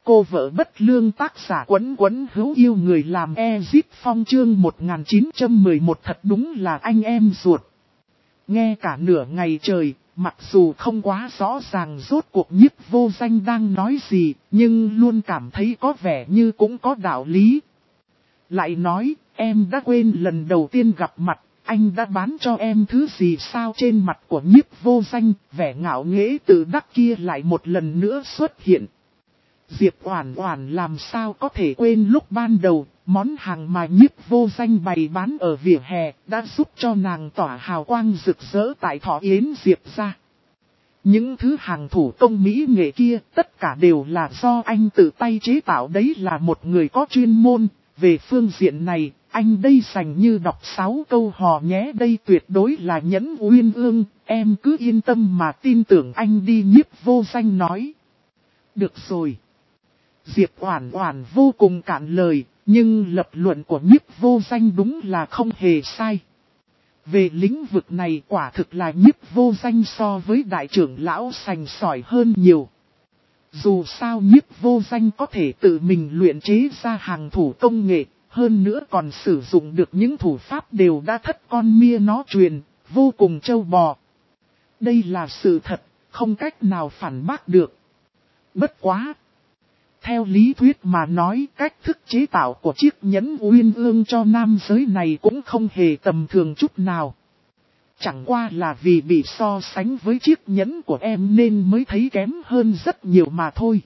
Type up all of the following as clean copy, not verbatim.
cô vợ bất lương, tác giả Quấn Quấn hữu yêu người làm Ezip Phong, chương 1911 thật đúng là anh em ruột. Nghe cả nửa ngày trời, mặc dù không quá rõ ràng rốt cuộc Nhiếp Vô Danh đang nói gì, nhưng luôn cảm thấy có vẻ như cũng có đạo lý. Lại nói, em đã quên lần đầu tiên gặp mặt, anh đã bán cho em thứ gì sao? Trên mặt của Nhiếp Vô Danh, vẻ ngạo nghễ tự đắc kia lại một lần nữa xuất hiện. Diệp Oản Oản làm sao có thể quên lúc ban đầu, món hàng mà Nhiếp Vô Danh bày bán ở vỉa hè đã giúp cho nàng tỏa hào quang rực rỡ tại thọ yến Diệp gia. Những thứ hàng thủ công mỹ nghệ kia tất cả đều là do anh tự tay chế tạo, đấy là một người có chuyên môn. Về phương diện này, anh đây dành như đọc 6 câu hò nhé, đây tuyệt đối là Nhẫn Uyên Ương, em cứ yên tâm mà tin tưởng anh đi, Nhiếp Vô Danh nói. Được rồi. Diệp Oản Oản vô cùng cạn lời, nhưng lập luận của Nhiếp Vô Danh đúng là không hề sai. Về lĩnh vực này quả thực là Nhiếp Vô Danh so với đại trưởng lão sành sỏi hơn nhiều. Dù sao Nhiếp Vô Danh có thể tự mình luyện chế ra hàng thủ công nghệ, hơn nữa còn sử dụng được những thủ pháp đều đã thất con mia nó truyền, vô cùng trâu bò. Đây là sự thật, không cách nào phản bác được. Bất quá! Theo lý thuyết mà nói, cách thức chế tạo của chiếc nhẫn Uyên Ương cho nam giới này cũng không hề tầm thường chút nào. Chẳng qua là vì bị so sánh với chiếc nhẫn của em nên mới thấy kém hơn rất nhiều mà thôi.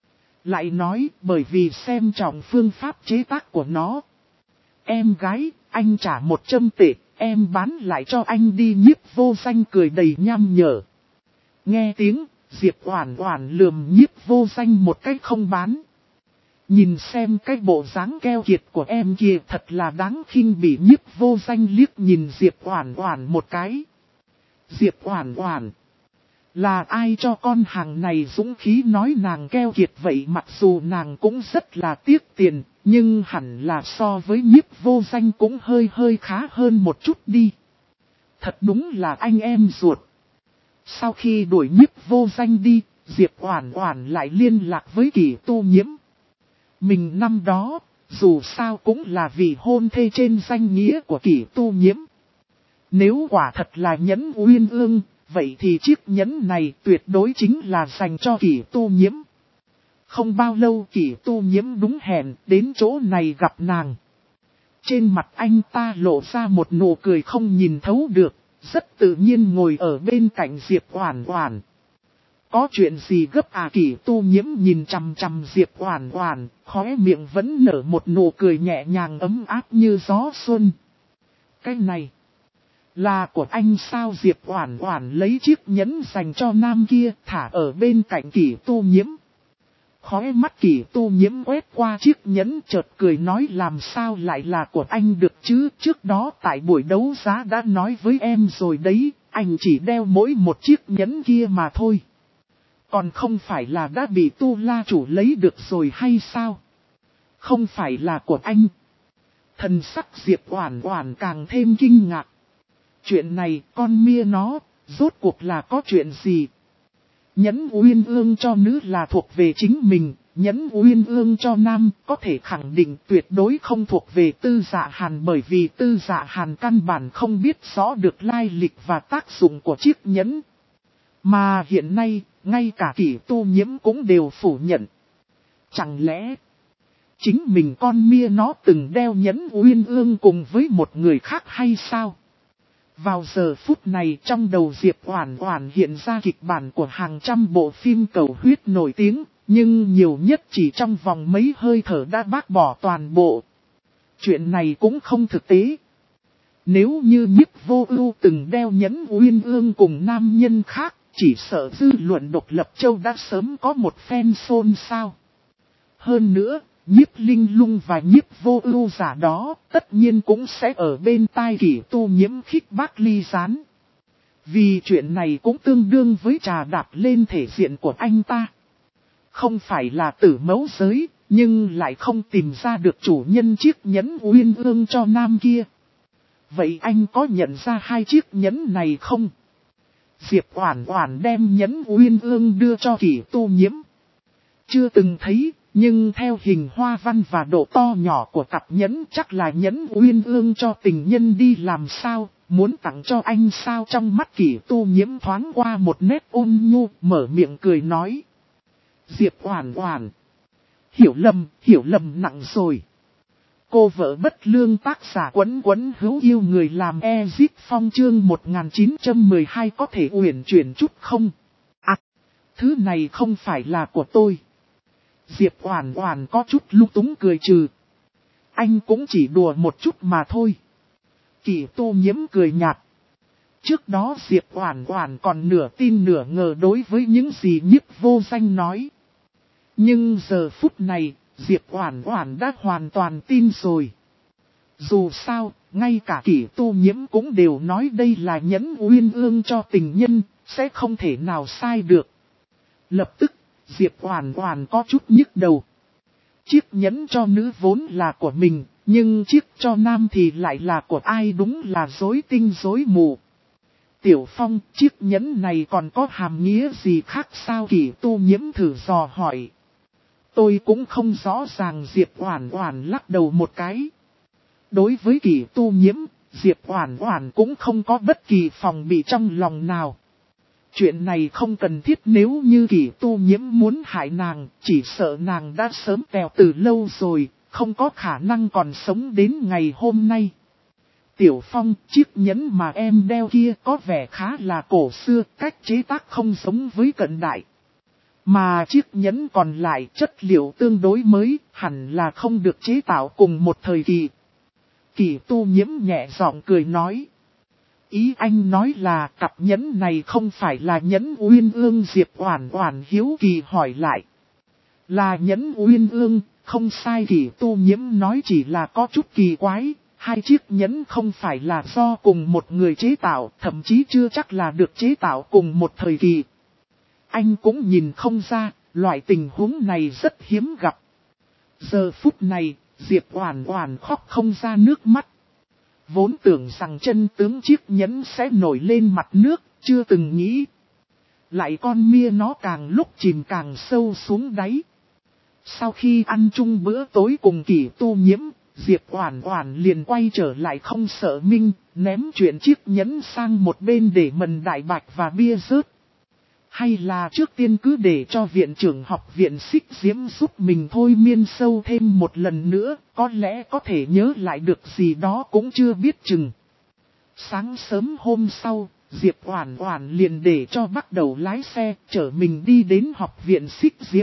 Lại nói, bởi vì xem trọng phương pháp chế tác của nó. Em gái, anh trả 100 tệ, em bán lại cho anh đi, Nhiếp Vô Danh cười đầy nham nhở. Nghe tiếng, Diệp Oản Oản lườm Nhiếp Vô Danh một cách không bán. Nhìn xem cái bộ dáng keo kiệt của em kia thật là đáng khinh, bị Nhiếp Vô Danh liếc nhìn Diệp Oản Oản một cái. Diệp Oản Oản, là ai cho con hàng này dũng khí nói nàng keo kiệt vậy? Mặc dù nàng cũng rất là tiếc tiền, nhưng hẳn là so với Nhiếp Vô Danh cũng hơi khá hơn một chút đi. Thật đúng là anh em ruột. Sau khi đuổi Nhiếp Vô Danh đi, Diệp Oản Oản lại liên lạc với Kỷ Tu Nhiễm. Mình năm đó, dù sao cũng là vị hôn thê trên danh nghĩa của Kỷ Tu Nhiễm. Nếu quả thật là nhẫn Uyên Ương, vậy thì chiếc nhẫn này tuyệt đối chính là dành cho Kỷ Tu Nhiễm. Không bao lâu Kỷ Tu Nhiễm đúng hẹn đến chỗ này gặp nàng. Trên mặt anh ta lộ ra một nụ cười không nhìn thấu được, rất tự nhiên ngồi ở bên cạnh Diệp Oản Oản. Có chuyện gì gấp à? Kỷ Tu Nhiễm nhìn chằm chằm Diệp Oản Oản, khóe miệng vẫn nở một nụ cười nhẹ nhàng ấm áp như gió xuân. Cái này là của anh sao? Diệp Oản Oản lấy chiếc nhẫn dành cho nam kia thả ở bên cạnh Kỷ Tu Nhiễm. Khóe mắt Kỷ Tu Nhiễm quét qua chiếc nhẫn chợt cười nói, làm sao lại là của anh được chứ? Trước đó tại buổi đấu giá đã nói với em rồi đấy, anh chỉ đeo mỗi một chiếc nhẫn kia mà thôi. Còn không phải là đã bị Tu La chủ lấy được rồi hay sao? Không phải là của anh. Thần sắc Diệp Oản Oản càng thêm kinh ngạc. Chuyện này con mia nó, rốt cuộc là có chuyện gì? Nhẫn Uyên Ương cho nữ là thuộc về chính mình, nhẫn Uyên Ương cho nam có thể khẳng định tuyệt đối không thuộc về Tư Dạ Hàn, bởi vì Tư Dạ Hàn căn bản không biết rõ được lai lịch và tác dụng của chiếc nhẫn. Mà hiện nay, ngay cả Kỷ Tu Nhiễm cũng đều phủ nhận. Chẳng lẽ chính mình con mia nó từng đeo nhẫn Uyên Ương cùng với một người khác hay sao? Vào giờ phút này trong đầu Diệp Oản Oản hiện ra kịch bản của hàng trăm bộ phim cầu huyết nổi tiếng, nhưng nhiều nhất chỉ trong vòng mấy hơi thở đã bác bỏ toàn bộ. Chuyện này cũng không thực tế. Nếu như Nhiếp Vô Ưu từng đeo nhẫn Uyên Ương cùng nam nhân khác, chỉ sợ dư luận độc lập châu đã sớm có một phen xôn xao. Hơn nữa, Nhiếp Linh Lung và Nhiếp Vô Ưu giả đó tất nhiên cũng sẽ ở bên tai Kỷ Tu Nhiễm khích bác ly gián. Vì chuyện này cũng tương đương với trà đạp lên thể diện của anh ta. Không phải là tử mẫu giới, nhưng lại không tìm ra được chủ nhân chiếc nhẫn Uyên Ương cho nam kia. Vậy anh có nhận ra hai chiếc nhẫn này không? Diệp Oản Oản đem nhẫn Uyên Ương đưa cho Kỷ Tu Nhiễm. Chưa từng thấy, Nhưng theo hình hoa văn và độ to nhỏ của cặp nhẫn chắc là nhẫn uyên ương cho tình nhân đi làm sao, muốn tặng cho anh sao. Trong mắt Kỷ Tu Nhiễm thoáng qua một nét ôn nhu, mở miệng cười nói. Diệp Oản Oản, hiểu lầm nặng rồi. Cô vợ bất lương tác giả Quấn Quấn hữu yêu người làm Ezip Phong chương 1912 có thể uyển chuyển chút không? À, thứ này không phải là của tôi. Diệp Oản Oản có chút lung túng cười trừ. Anh cũng chỉ đùa một chút mà thôi. Kỷ Tu Nhiễm cười nhạt. Trước đó Diệp Oản Oản còn nửa tin nửa ngờ đối với những gì Nhiếp Vô Danh nói. Nhưng giờ phút này, Diệp Oản Oản đã hoàn toàn tin rồi. Dù sao, ngay cả Kỷ Tu Nhiễm cũng đều nói đây là nhẫn uyên ương cho tình nhân, sẽ không thể nào sai được. Lập tức, Diệp Oản Oản có chút nhức đầu. Chiếc nhẫn cho nữ vốn là của mình, nhưng chiếc cho nam thì lại là của ai, đúng là rối tinh rối mù. Tiểu Phong, chiếc nhẫn này còn có hàm nghĩa gì khác sao? Kỷ Tu Nhiễm thử dò hỏi. Tôi cũng không rõ ràng. Diệp Oản Oản lắc đầu một cái. Đối với Kỷ Tu Nhiễm, Diệp Oản Oản cũng không có bất kỳ phòng bị trong lòng nào. Chuyện này không cần thiết, nếu như Kỷ Tu Nhiễm muốn hại nàng, chỉ sợ nàng đã sớm tèo từ lâu rồi, không có khả năng còn sống đến ngày hôm nay. Tiểu Phong, chiếc nhẫn mà em đeo kia có vẻ khá là cổ xưa, cách chế tác không giống với cận đại. Mà chiếc nhẫn còn lại chất liệu tương đối mới, hẳn là không được chế tạo cùng một thời kỳ. Kỷ Tu Nhiễm nhẹ giọng cười nói. Ý anh nói là cặp nhẫn này không phải là nhẫn uyên ương? Diệp Oản Oản hiếu kỳ hỏi lại. Là nhẫn uyên ương, không sai. Kỷ Tu Nhiễm nói, chỉ là có chút kỳ quái. Hai chiếc nhẫn không phải là do cùng một người chế tạo, thậm chí chưa chắc là được chế tạo cùng một thời kỳ. Anh cũng nhìn không ra, loại tình huống này rất hiếm gặp. Giờ phút này, Diệp Oản Oản khóc không ra nước mắt. Vốn tưởng rằng chân tướng chiếc nhẫn sẽ nổi lên mặt nước, chưa từng nghĩ. Lại con mia nó càng lúc chìm càng sâu xuống đáy. Sau khi ăn chung bữa tối cùng Kỷ Tu Nhiễm, Diệp Oản Oản liền quay trở lại không sợ minh, ném chuyện chiếc nhẫn sang một bên để mần đại bạch và bia rớt. Hay là trước tiên cứ để cho viện trưởng học viện Xích Diễm giúp mình thôi miên sâu thêm một lần nữa, có lẽ có thể nhớ lại được gì đó cũng chưa biết chừng. Sáng sớm hôm sau, Diệp Oản Oản liền để cho bắt đầu lái xe, chở mình đi đến học viện Xích Diễm.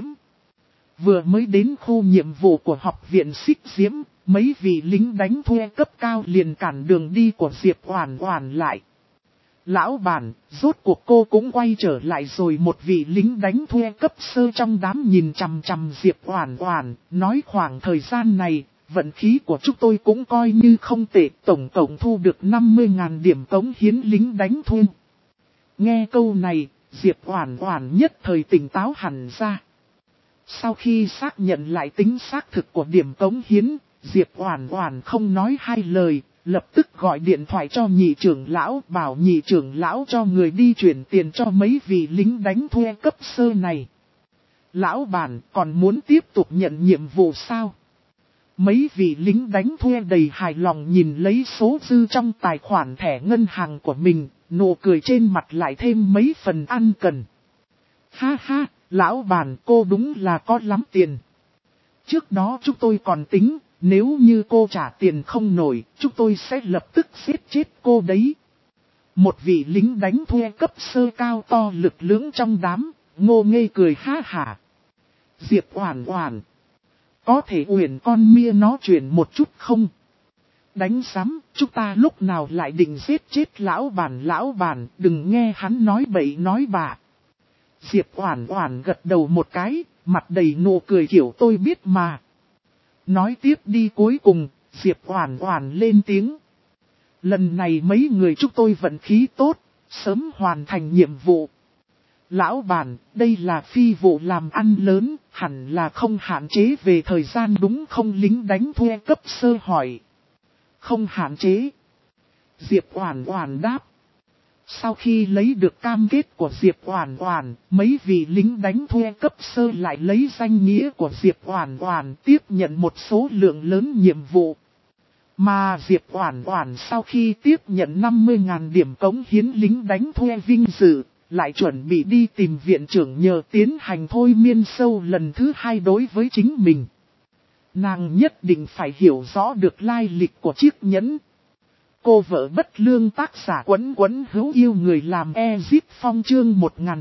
Vừa mới đến khu nhiệm vụ của học viện Xích Diễm, mấy vị lính đánh thuê cấp cao liền cản đường đi của Diệp Oản Oản lại. Lão bản, rốt cuộc cô cũng quay trở lại rồi. Một vị lính đánh thuê cấp sơ trong đám nhìn chằm chằm Diệp Oản Oản, nói khoảng thời gian này, vận khí của chúng tôi cũng coi như không tệ, tổng cộng thu được 50.000 điểm cống hiến lính đánh thuê. Nghe câu này, Diệp Oản Oản nhất thời tỉnh táo hẳn ra. Sau khi xác nhận lại tính xác thực của điểm cống hiến, Diệp Oản Oản không nói hai lời, lập tức gọi điện thoại cho nhị trưởng lão, bảo nhị trưởng lão cho người đi chuyển tiền cho mấy vị lính đánh thuê cấp sơ này. Lão bản còn muốn tiếp tục nhận nhiệm vụ sao? Mấy vị lính đánh thuê đầy hài lòng nhìn lấy số dư trong tài khoản thẻ ngân hàng của mình, nụ cười trên mặt lại thêm mấy phần ăn cần. Ha ha, lão bản cô đúng là có lắm tiền. Trước đó chúng tôi còn tính, nếu như cô trả tiền không nổi, chúng tôi sẽ lập tức giết chết cô đấy. Một vị lính đánh thuê cấp sơ cao to lực lưỡng trong đám, ngô nghê cười ha hả. Diệp Oản Oản, có thể uyển con mia nó chuyển một chút không? Đánh sắm, chúng ta lúc nào lại định giết chết lão bản, đừng nghe hắn nói bậy nói bạ. Diệp Oản Oản gật đầu một cái, mặt đầy nụ cười kiểu tôi biết mà. Nói tiếp đi, cuối cùng, Diệp Oản Oản lên tiếng. Lần này mấy người chúng tôi vận khí tốt, sớm hoàn thành nhiệm vụ. Lão bản, đây là phi vụ làm ăn lớn, hẳn là không hạn chế về thời gian đúng không? Lính đánh thuê cấp sơ hỏi. Không hạn chế. Diệp Oản Oản đáp. Sau khi lấy được cam kết của Diệp Oản Oản, mấy vị lính đánh thuê cấp sơ lại lấy danh nghĩa của Diệp Oản Oản tiếp nhận một số lượng lớn nhiệm vụ. Mà Diệp Oản Oản sau khi tiếp nhận 50.000 điểm cống hiến lính đánh thuê vinh dự, lại chuẩn bị đi tìm viện trưởng nhờ tiến hành thôi miên sâu lần thứ 2 đối với chính mình. Nàng nhất định phải hiểu rõ được lai lịch của chiếc nhẫn. Cô vợ bất lương tác giả Quấn Quấn hữu yêu người làm Ezip Phong chương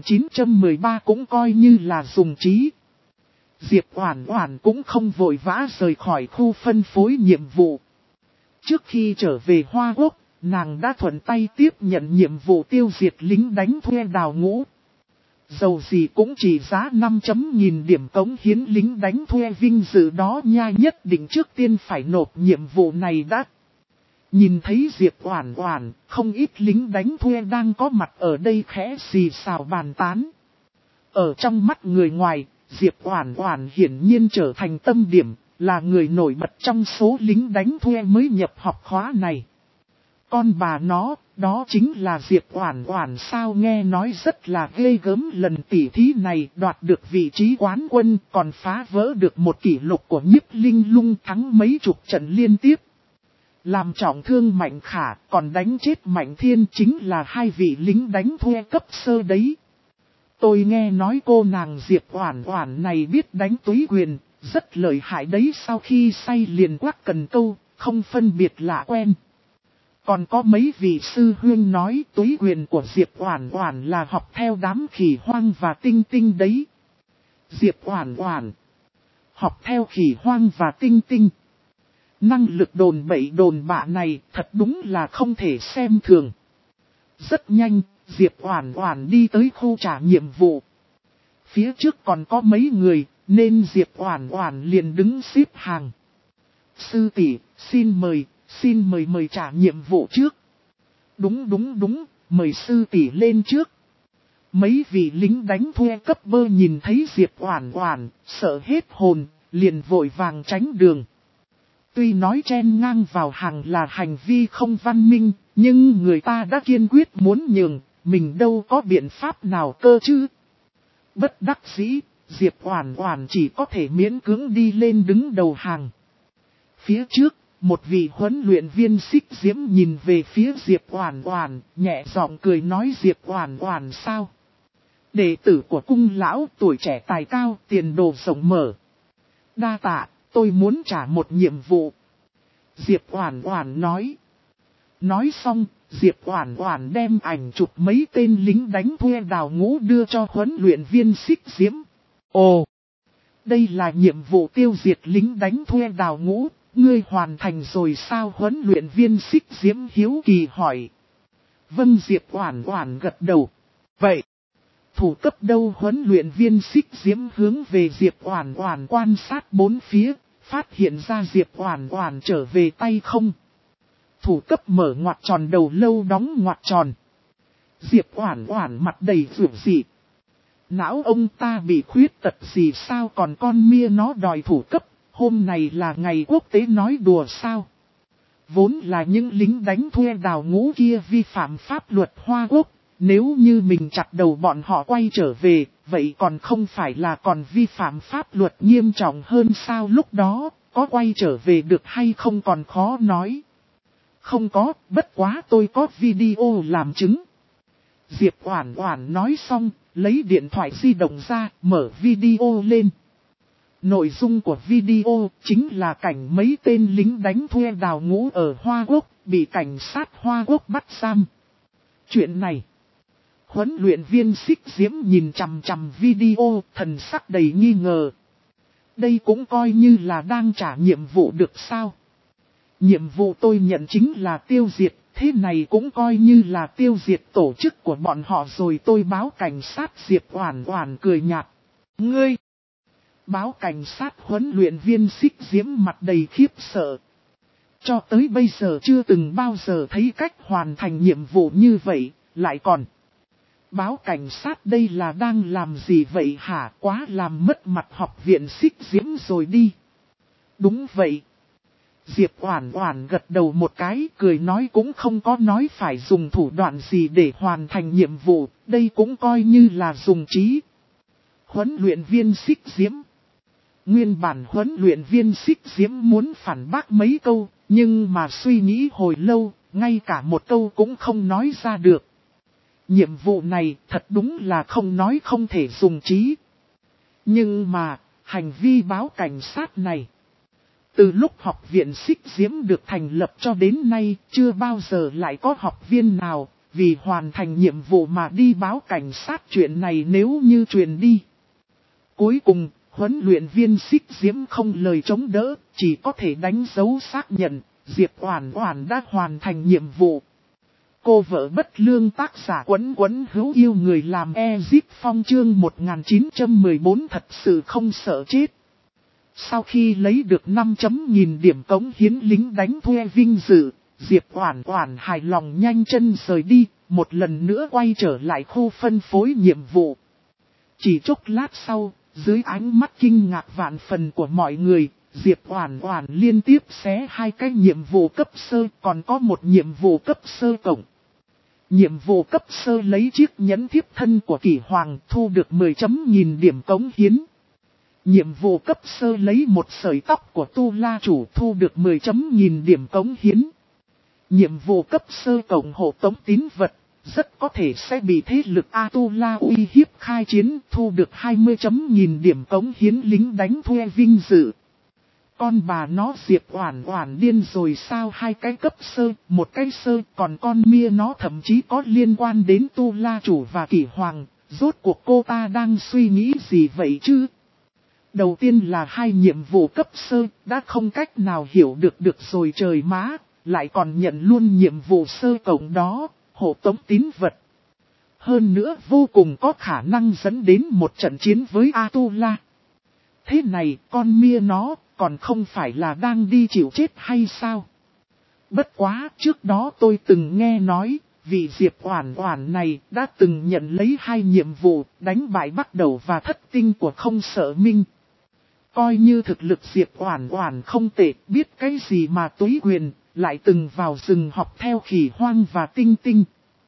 1913 cũng coi như là dùng trí. Diệp Oản Oản cũng không vội vã rời khỏi khu phân phối nhiệm vụ. Trước khi trở về Hoa Quốc, nàng đã thuận tay tiếp nhận nhiệm vụ tiêu diệt lính đánh thuê Đào Ngũ. Dầu gì cũng chỉ giá 5.000 điểm cống hiến lính đánh thuê vinh dự đó nha, nhất định trước tiên phải nộp nhiệm vụ này đã. Nhìn thấy Diệp Oản Oản, không ít lính đánh thuê đang có mặt ở đây khẽ xì xào bàn tán. Ở trong mắt người ngoài, Diệp Oản Oản hiển nhiên trở thành tâm điểm, là người nổi bật trong số lính đánh thuê mới nhập học khóa này. Con bà nó, đó chính là Diệp Oản Oản sao, nghe nói rất là ghê gớm, lần tỉ thí này đoạt được vị trí quán quân, còn phá vỡ được một kỷ lục của Nhiếp Linh Lung thắng mấy chục trận liên tiếp. Làm trọng thương Mạnh Khả, còn đánh chết Mạnh Thiên, chính là hai vị lính đánh thuê cấp sơ đấy. Tôi nghe nói cô nàng Diệp Oản Oản này biết đánh túy quyền, rất lợi hại đấy, sau khi say liền quắc cần câu, không phân biệt lạ quen. Còn có mấy vị sư huynh nói túy quyền của Diệp Oản Oản là học theo đám khỉ hoang và tinh tinh đấy. Diệp Oản Oản học theo khỉ hoang và tinh tinh. Năng lực đồn bậy đồn bạ này thật đúng là không thể xem thường. Rất nhanh, Diệp Oản Oản đi tới khu trả nhiệm vụ. Phía trước còn có mấy người, nên Diệp Oản Oản liền đứng xếp hàng. Sư tỷ, xin mời trả nhiệm vụ trước. Đúng, mời sư tỷ lên trước. Mấy vị lính đánh thuê cấp bơ nhìn thấy Diệp Oản Oản, sợ hết hồn, liền vội vàng tránh đường. Tuy nói chen ngang vào hàng là hành vi không văn minh, nhưng người ta đã kiên quyết muốn nhường, mình đâu có biện pháp nào cơ chứ. Bất đắc dĩ, Diệp Oản Oản chỉ có thể miễn cưỡng đi lên đứng đầu hàng. Phía trước, một vị huấn luyện viên Xích Diễm nhìn về phía Diệp Oản Oản, nhẹ giọng cười nói: Diệp Oản Oản sao? Đệ tử của cung lão, tuổi trẻ tài cao, tiền đồ rộng mở. Đa tạ, tôi muốn trả một nhiệm vụ. Diệp Oản Oản nói. Nói xong, Diệp Oản Oản đem ảnh chụp mấy tên lính đánh thuê Đào Ngũ đưa cho huấn luyện viên Xích Diễm. Ồ, đây là nhiệm vụ tiêu diệt lính đánh thuê Đào Ngũ, ngươi hoàn thành rồi sao? Huấn luyện viên Xích Diễm hiếu kỳ hỏi. Vâng, Diệp Oản Oản gật đầu. Vậy, thủ cấp đâu? Huấn luyện viên Xích Diễm hướng về Diệp Oản Oản quan sát bốn phía, phát hiện ra Diệp Oản Oản trở về tay không. Thủ cấp mở ngoặc tròn đầu lâu đóng ngoặc tròn. Diệp Oản Oản mặt đầy rủi dị. Não ông ta bị khuyết tật gì sao, còn con mia nó đòi thủ cấp, hôm này là ngày quốc tế nói đùa sao? Vốn là những lính đánh thuê Đào Ngũ kia vi phạm pháp luật Hoa Quốc, nếu như mình chặt đầu bọn họ quay trở về, vậy còn không phải là còn vi phạm pháp luật nghiêm trọng hơn sao? Lúc đó, có quay trở về được hay không còn khó nói. Không có, bất quá tôi có video làm chứng. Diệp Oản Oản nói xong, lấy điện thoại di động ra, mở video lên. Nội dung của video chính là cảnh mấy tên lính đánh thuê Đào Ngũ ở Hoa Quốc, bị cảnh sát Hoa Quốc bắt giam. Chuyện này, huấn luyện viên Xích Diễm nhìn chằm chằm video, thần sắc đầy nghi ngờ. Đây cũng coi như là đang trả nhiệm vụ được sao? Nhiệm vụ tôi nhận chính là tiêu diệt, thế này cũng coi như là tiêu diệt tổ chức của bọn họ rồi. Tôi báo cảnh sát. Diệp Oản Oản cười nhạt. Ngươi! Báo cảnh sát? Huấn luyện viên Xích Diễm mặt đầy khiếp sợ. Cho tới bây giờ chưa từng bao giờ thấy cách hoàn thành nhiệm vụ như vậy, lại còn báo cảnh sát. Đây là đang làm gì vậy hả? Quá làm mất mặt học viện Xích Diễm rồi đi. Đúng vậy. Diệp Oản Oản gật đầu một cái, cười nói cũng không có nói phải dùng thủ đoạn gì để hoàn thành nhiệm vụ, đây cũng coi như là dùng trí. Huấn luyện viên Xích Diễm. Nguyên bản huấn luyện viên Xích Diễm muốn phản bác mấy câu, nhưng mà suy nghĩ hồi lâu, ngay cả một câu cũng không nói ra được. Nhiệm vụ này thật đúng là không nói không thể dùng trí. Nhưng mà, hành vi báo cảnh sát này, từ lúc học viện Xích Diễm được thành lập cho đến nay, chưa bao giờ lại có học viên nào, vì hoàn thành nhiệm vụ mà đi báo cảnh sát. Chuyện này nếu như truyền đi. Cuối cùng, huấn luyện viên Xích Diễm không lời chống đỡ, chỉ có thể đánh dấu xác nhận, Diệp Oản Oản đã hoàn thành nhiệm vụ. Cô vợ bất lương tác giả Quấn Quấn hữu yêu người làm Ezip Phong chương 1914 thật sự không sợ chết. Sau khi lấy được 5.000 điểm cống hiến lính đánh thuê vinh dự, Diệp Oản Oản hài lòng nhanh chân rời đi, một lần nữa quay trở lại khu phân phối nhiệm vụ. Chỉ chốc lát sau, dưới ánh mắt kinh ngạc vạn phần của mọi người, Diệp Oản Oản liên tiếp xé 2 cái nhiệm vụ cấp sơ, còn có một nhiệm vụ cấp sơ cộng. Nhiệm vụ cấp sơ lấy chiếc nhẫn thiếp thân của Kỷ Hoàng thu được 10.000 điểm cống hiến. Nhiệm vụ cấp sơ lấy một sợi tóc của Tu La chủ thu được 10.000 điểm cống hiến. Nhiệm vụ cấp sơ cộng hộ tống tín vật, rất có thể sẽ bị thế lực A Tu La uy hiếp khai chiến, thu được 20.000 điểm cống hiến lính đánh thuê vinh dự. Con bà nó Diệp Oản Oản điên rồi sao, 2 cái cấp sơ, 1 cái sơ, còn con mia nó thậm chí có liên quan đến Tu La chủ và Kỷ Hoàng, rốt cuộc cô ta đang suy nghĩ gì vậy chứ? Đầu tiên là 2 nhiệm vụ cấp sơ, đã không cách nào hiểu được rồi trời má, lại còn nhận luôn nhiệm vụ sơ cộng đó, hộ tống tín vật. Hơn nữa vô cùng có khả năng dẫn đến một trận chiến với Atula. Thế này con mia nó còn không phải là đang đi chịu chết hay sao? Bất quá trước đó tôi từng nghe nói, vị Diệp Oản Oản này đã từng nhận lấy 2 nhiệm vụ đánh bại Bắt Đầu và Thất Tinh của Không Sợ Minh. Coi như thực lực Diệp Oản Oản không tệ, biết cái gì mà túy quyền, lại từng vào rừng học theo Khỉ Hoang và Tinh Tinh.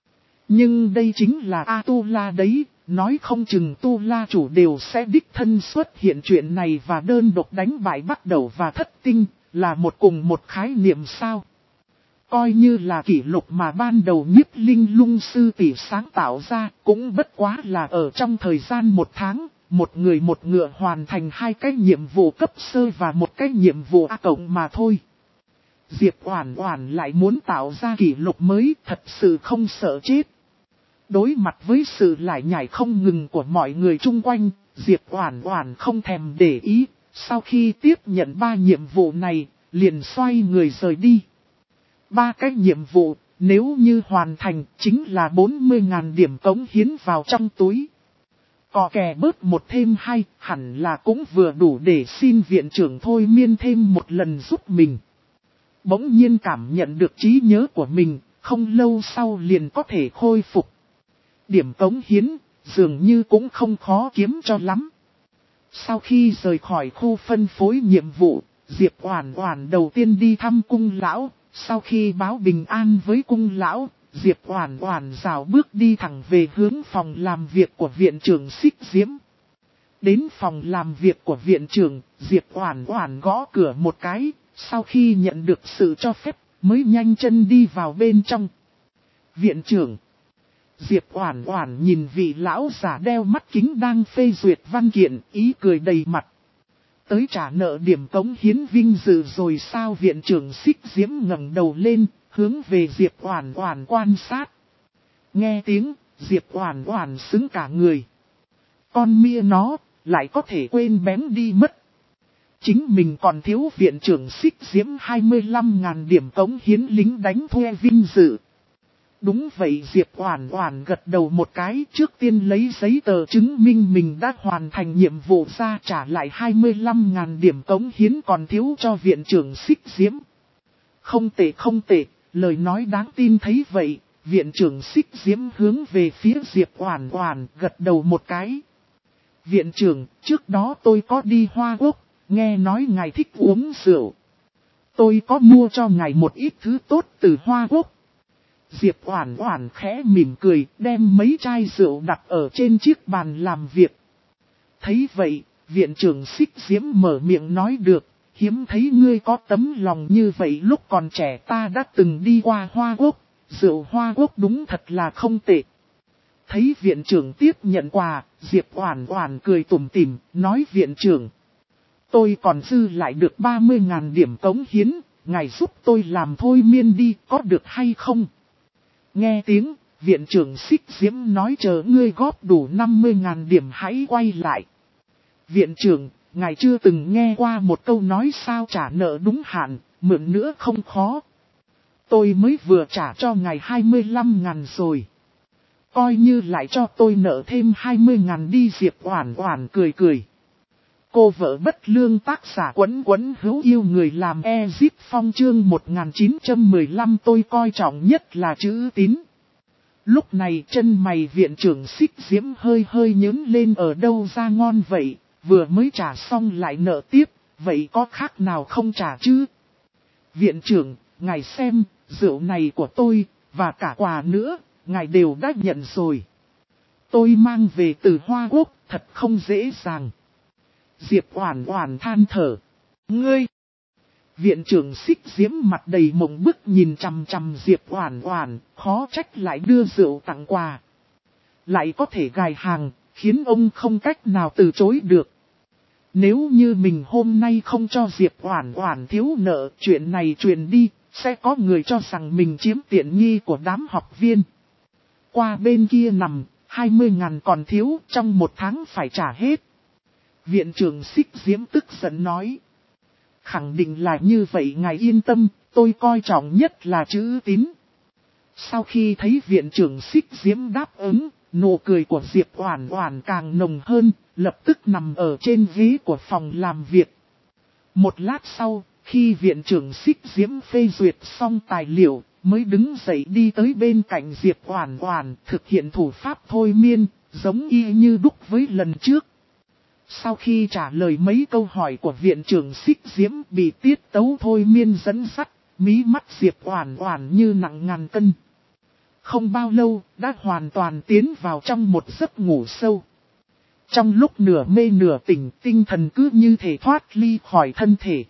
Nhưng đây chính là Atula đấy, nói không chừng Tu La chủ đều sẽ đích thân xuất hiện chuyện này và đơn độc đánh bại Bắt Đầu và Thất Tinh, là một cùng một khái niệm sao. Coi như là kỷ lục mà ban đầu Nhiếp Linh Lung sư tỷ sáng tạo ra, cũng bất quá là ở trong thời gian 1 tháng, một người một ngựa hoàn thành 2 cái nhiệm vụ cấp sơ và 1 cái nhiệm vụ A cộng mà thôi. Diệp Oản Oản lại muốn tạo ra kỷ lục mới, thật sự không sợ chết. Đối mặt với sự lải nhải không ngừng của mọi người chung quanh, Diệp Oản Oản không thèm để ý, sau khi tiếp nhận 3 nhiệm vụ này, liền xoay người rời đi. 3 cái nhiệm vụ, nếu như hoàn thành, chính là 40.000 điểm cống hiến vào trong túi. Có kè bớt 1 thêm 2, hẳn là cũng vừa đủ để xin viện trưởng thôi miên thêm một lần giúp mình. Bỗng nhiên cảm nhận được trí nhớ của mình, không lâu sau liền có thể khôi phục. Điểm cống hiến, dường như cũng không khó kiếm cho lắm. Sau khi rời khỏi khu phân phối nhiệm vụ, Diệp Oản Oản đầu tiên đi thăm cung lão, sau khi báo bình an với cung lão, Diệp Oản Oản rảo bước đi thẳng về hướng phòng làm việc của viện trưởng Xích Diễm. Đến phòng làm việc của viện trưởng, Diệp Oản Oản gõ cửa một cái, sau khi nhận được sự cho phép, mới nhanh chân đi vào bên trong. Viện trưởng. Diệp Oản Oản nhìn vị lão già đeo mắt kính đang phê duyệt văn kiện, ý cười đầy mặt. Tới trả nợ điểm cống hiến vinh dự rồi sao? Viện trưởng Xích Diễm ngẩng đầu lên, hướng về Diệp Oản Oản quan sát. Nghe tiếng, Diệp Oản Oản sững cả người. Con mia nó, lại có thể quên bén đi mất. Chính mình còn thiếu viện trưởng Xích Diễm 25.000 điểm cống hiến lính đánh thuê vinh dự. Đúng vậy, Diệp Oản Oản gật đầu một cái, trước tiên lấy giấy tờ chứng minh mình đã hoàn thành nhiệm vụ ra, trả lại 25.000 điểm cống hiến còn thiếu cho viện trưởng Xích Diễm. Không tệ không tệ, lời nói đáng tin thấy vậy, viện trưởng Xích Diễm hướng về phía Diệp Oản Oản gật đầu một cái. Viện trưởng, trước đó tôi có đi Hoa Quốc, nghe nói ngài thích uống rượu. Tôi có mua cho ngài một ít thứ tốt từ Hoa Quốc. Diệp Oản Oản khẽ mỉm cười, đem mấy chai rượu đặt ở trên chiếc bàn làm việc. Thấy vậy, viện trưởng Xích Diễm mở miệng nói được, hiếm thấy ngươi có tấm lòng như vậy, lúc còn trẻ ta đã từng đi qua Hoa Quốc, rượu Hoa Quốc đúng thật là không tệ. Thấy viện trưởng tiếp nhận quà, Diệp Oản Oản cười tủm tỉm, nói viện trưởng. Tôi còn dư lại được 30.000 điểm cống hiến, ngài giúp tôi làm thôi miên đi, có được hay không? Nghe tiếng, viện trưởng Xích Diễm nói chờ ngươi góp đủ 50.000 điểm hãy quay lại. Viện trưởng, ngài chưa từng nghe qua một câu nói sao trả nợ đúng hạn, mượn nữa không khó. Tôi mới vừa trả cho ngài 25.000 rồi. Coi như lại cho tôi nợ thêm 20.000 đi. Diệp Oản Oản cười cười. Cô vợ bất lương tác giả Quấn Quấn hữu yêu người làm Ezip Phong chương 1915 tôi coi trọng nhất là chữ tín. Lúc này chân mày viện trưởng Xích Diễm hơi hơi nhướng lên, ở đâu ra ngon vậy, vừa mới trả xong lại nợ tiếp, vậy có khác nào không trả chứ? Viện trưởng, ngài xem, rượu này của tôi, và cả quà nữa, ngài đều đã nhận rồi. Tôi mang về từ Hoa Quốc, thật không dễ dàng. Diệp Oản Oản than thở. Ngươi! Viện trưởng Xích Diễm mặt đầy mộng bức nhìn chằm chằm Diệp Oản Oản, khó trách lại đưa rượu tặng quà. Lại có thể gài hàng, khiến ông không cách nào từ chối được. Nếu như mình hôm nay không cho Diệp Oản Oản thiếu nợ, chuyện này truyền đi, sẽ có người cho rằng mình chiếm tiện nghi của đám học viên. Qua bên kia nằm, 20.000 còn thiếu, trong 1 tháng phải trả hết. Viện trưởng Xích Diễm tức giận nói. Khẳng định là như vậy, ngài yên tâm, tôi coi trọng nhất là chữ tín. Sau khi thấy viện trưởng Xích Diễm đáp ứng, nụ cười của Diệp Oản Oản càng nồng hơn, lập tức nằm ở trên ghế của phòng làm việc. Một lát sau, khi viện trưởng Xích Diễm phê duyệt xong tài liệu, mới đứng dậy đi tới bên cạnh Diệp Oản Oản, thực hiện thủ pháp thôi miên, giống y như đúc với lần trước. Sau khi trả lời mấy câu hỏi của viện trưởng Xích Diễm, bị tiết tấu thôi miên dẫn dắt, mí mắt Diệp Oản Oản như nặng ngàn cân. Không bao lâu, đã hoàn toàn tiến vào trong một giấc ngủ sâu. Trong lúc nửa mê nửa tỉnh, tinh thần cứ như thể thoát ly khỏi thân thể.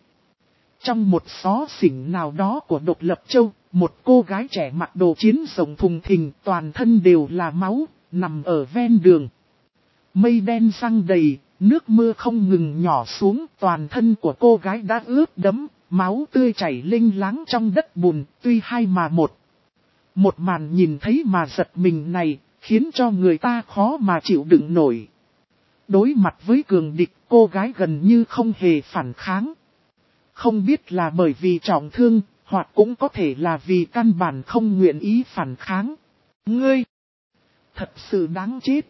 Trong một xó xỉnh nào đó của Độc Lập Châu, một cô gái trẻ mặc đồ chiến rộng thùng thình, toàn thân đều là máu, nằm ở ven đường. Mây đen giăng đầy, nước mưa không ngừng nhỏ xuống, toàn thân của cô gái đã ướt đẫm, máu tươi chảy lênh láng trong đất bùn, tuy hai mà một. Một màn nhìn thấy mà giật mình này, khiến cho người ta khó mà chịu đựng nổi. Đối mặt với cường địch, cô gái gần như không hề phản kháng. Không biết là bởi vì trọng thương, hoặc cũng có thể là vì căn bản không nguyện ý phản kháng. Ngươi! Thật sự đáng chết!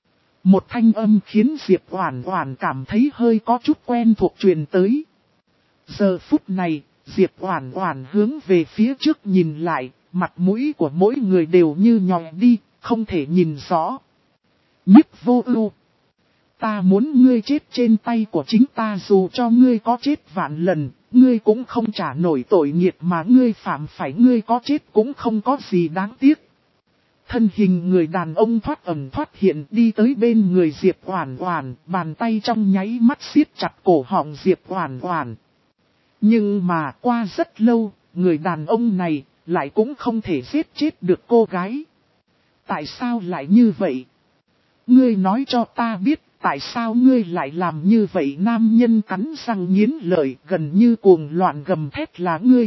Một thanh âm khiến Diệp Oản Oản cảm thấy hơi có chút quen thuộc truyền tới. Giờ phút này, Diệp Oản Oản hướng về phía trước nhìn lại, mặt mũi của mỗi người đều như nhòe đi, không thể nhìn rõ. Nhiếp Vô Ưu, ta muốn ngươi chết trên tay của chính ta, dù cho ngươi có chết vạn lần, ngươi cũng không trả nổi tội nghiệp mà ngươi phạm phải, ngươi có chết cũng không có gì đáng tiếc. Thân hình người đàn ông thoát ẩn thoát hiện đi tới bên người Diệp Oản Oản, bàn tay trong nháy mắt siết chặt cổ họng Diệp Oản Oản. Nhưng mà qua rất lâu, người đàn ông này lại cũng không thể giết chết được cô gái. Tại sao lại như vậy? Ngươi nói cho ta biết, tại sao ngươi lại làm như vậy? Nam nhân cắn răng nghiến lợi, gần như cuồng loạn gầm thét, là ngươi.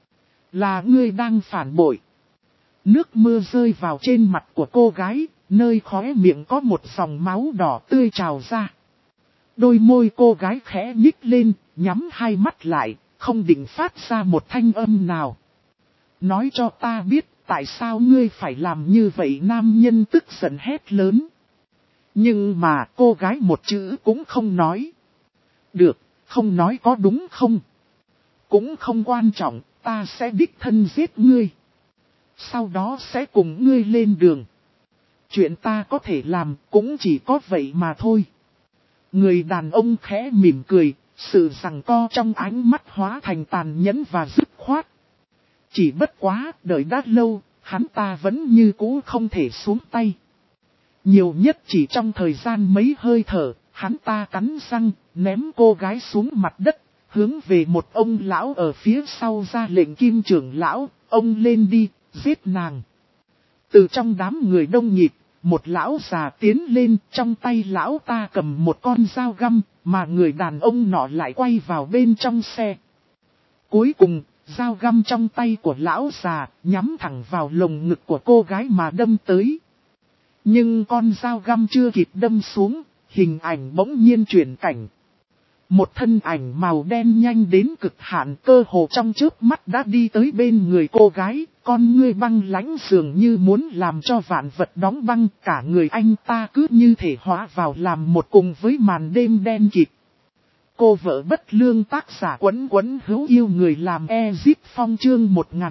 Là ngươi đang phản bội. Nước mưa rơi vào trên mặt của cô gái, nơi khóe miệng có một dòng máu đỏ tươi trào ra. Đôi môi cô gái khẽ nhích lên, nhắm hai mắt lại, không định phát ra một thanh âm nào. Nói cho ta biết, tại sao ngươi phải làm như vậy? Nam nhân tức giận hét lớn. Nhưng mà cô gái một chữ cũng không nói. Được, không nói có đúng không? Cũng không quan trọng, ta sẽ đích thân giết ngươi. Sau đó sẽ cùng ngươi lên đường. Chuyện ta có thể làm cũng chỉ có vậy mà thôi. Người đàn ông khẽ mỉm cười, Sự giằng co trong ánh mắt hóa thành tàn nhẫn và dứt khoát. Chỉ bất quá, đợi đã lâu, hắn ta vẫn như cũ không thể xuống tay. Nhiều nhất chỉ trong thời gian mấy hơi thở, hắn ta cắn răng, ném cô gái xuống mặt đất, hướng về một ông lão ở phía sau ra lệnh: Kim trưởng lão, ông lên đi, giết nàng. Từ trong đám người đông nghịt, một lão già tiến lên, trong tay lão ta cầm một con dao găm, mà người đàn ông nọ lại quay vào bên trong xe. Cuối cùng, dao găm trong tay của lão già nhắm thẳng vào lồng ngực của cô gái mà đâm tới. Nhưng con dao găm chưa kịp đâm xuống, hình ảnh bỗng nhiên chuyển cảnh. Một thân ảnh màu đen nhanh đến cực hạn, cơ hồ trong chớp mắt đã đi tới bên người cô gái, con ngươi băng lãnh dường như muốn làm cho vạn vật đóng băng, cả người anh ta cứ như thể hóa vào làm một cùng với màn đêm đen kịt. Cô vợ bất lương, tác giả Quấn Quấn Hữu Yêu người làm Ezip Phong, chương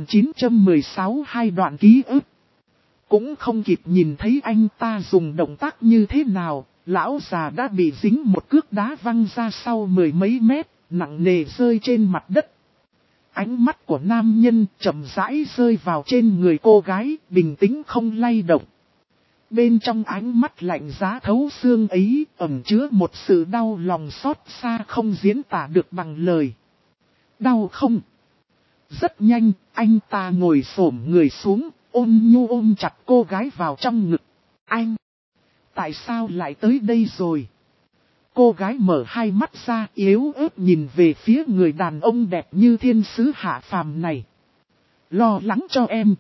1916, hai đoạn ký ức. Cũng không kịp nhìn thấy anh ta dùng động tác như thế nào, lão già đã bị dính một cước đá văng ra sau mười mấy mét, nặng nề rơi trên mặt đất. Ánh mắt của nam nhân chậm rãi rơi vào trên người cô gái, bình tĩnh không lay động. Bên trong ánh mắt lạnh giá thấu xương ấy, ẩn chứa một sự đau lòng xót xa không diễn tả được bằng lời. Đau không? Rất nhanh, anh ta ngồi xổm người xuống, ôn nhu ôm chặt cô gái vào trong ngực. Anh! Tại sao lại tới đây rồi? Cô gái mở hai mắt ra, yếu ớt nhìn về phía người đàn ông đẹp như thiên sứ hạ phàm này. Lo lắng cho em.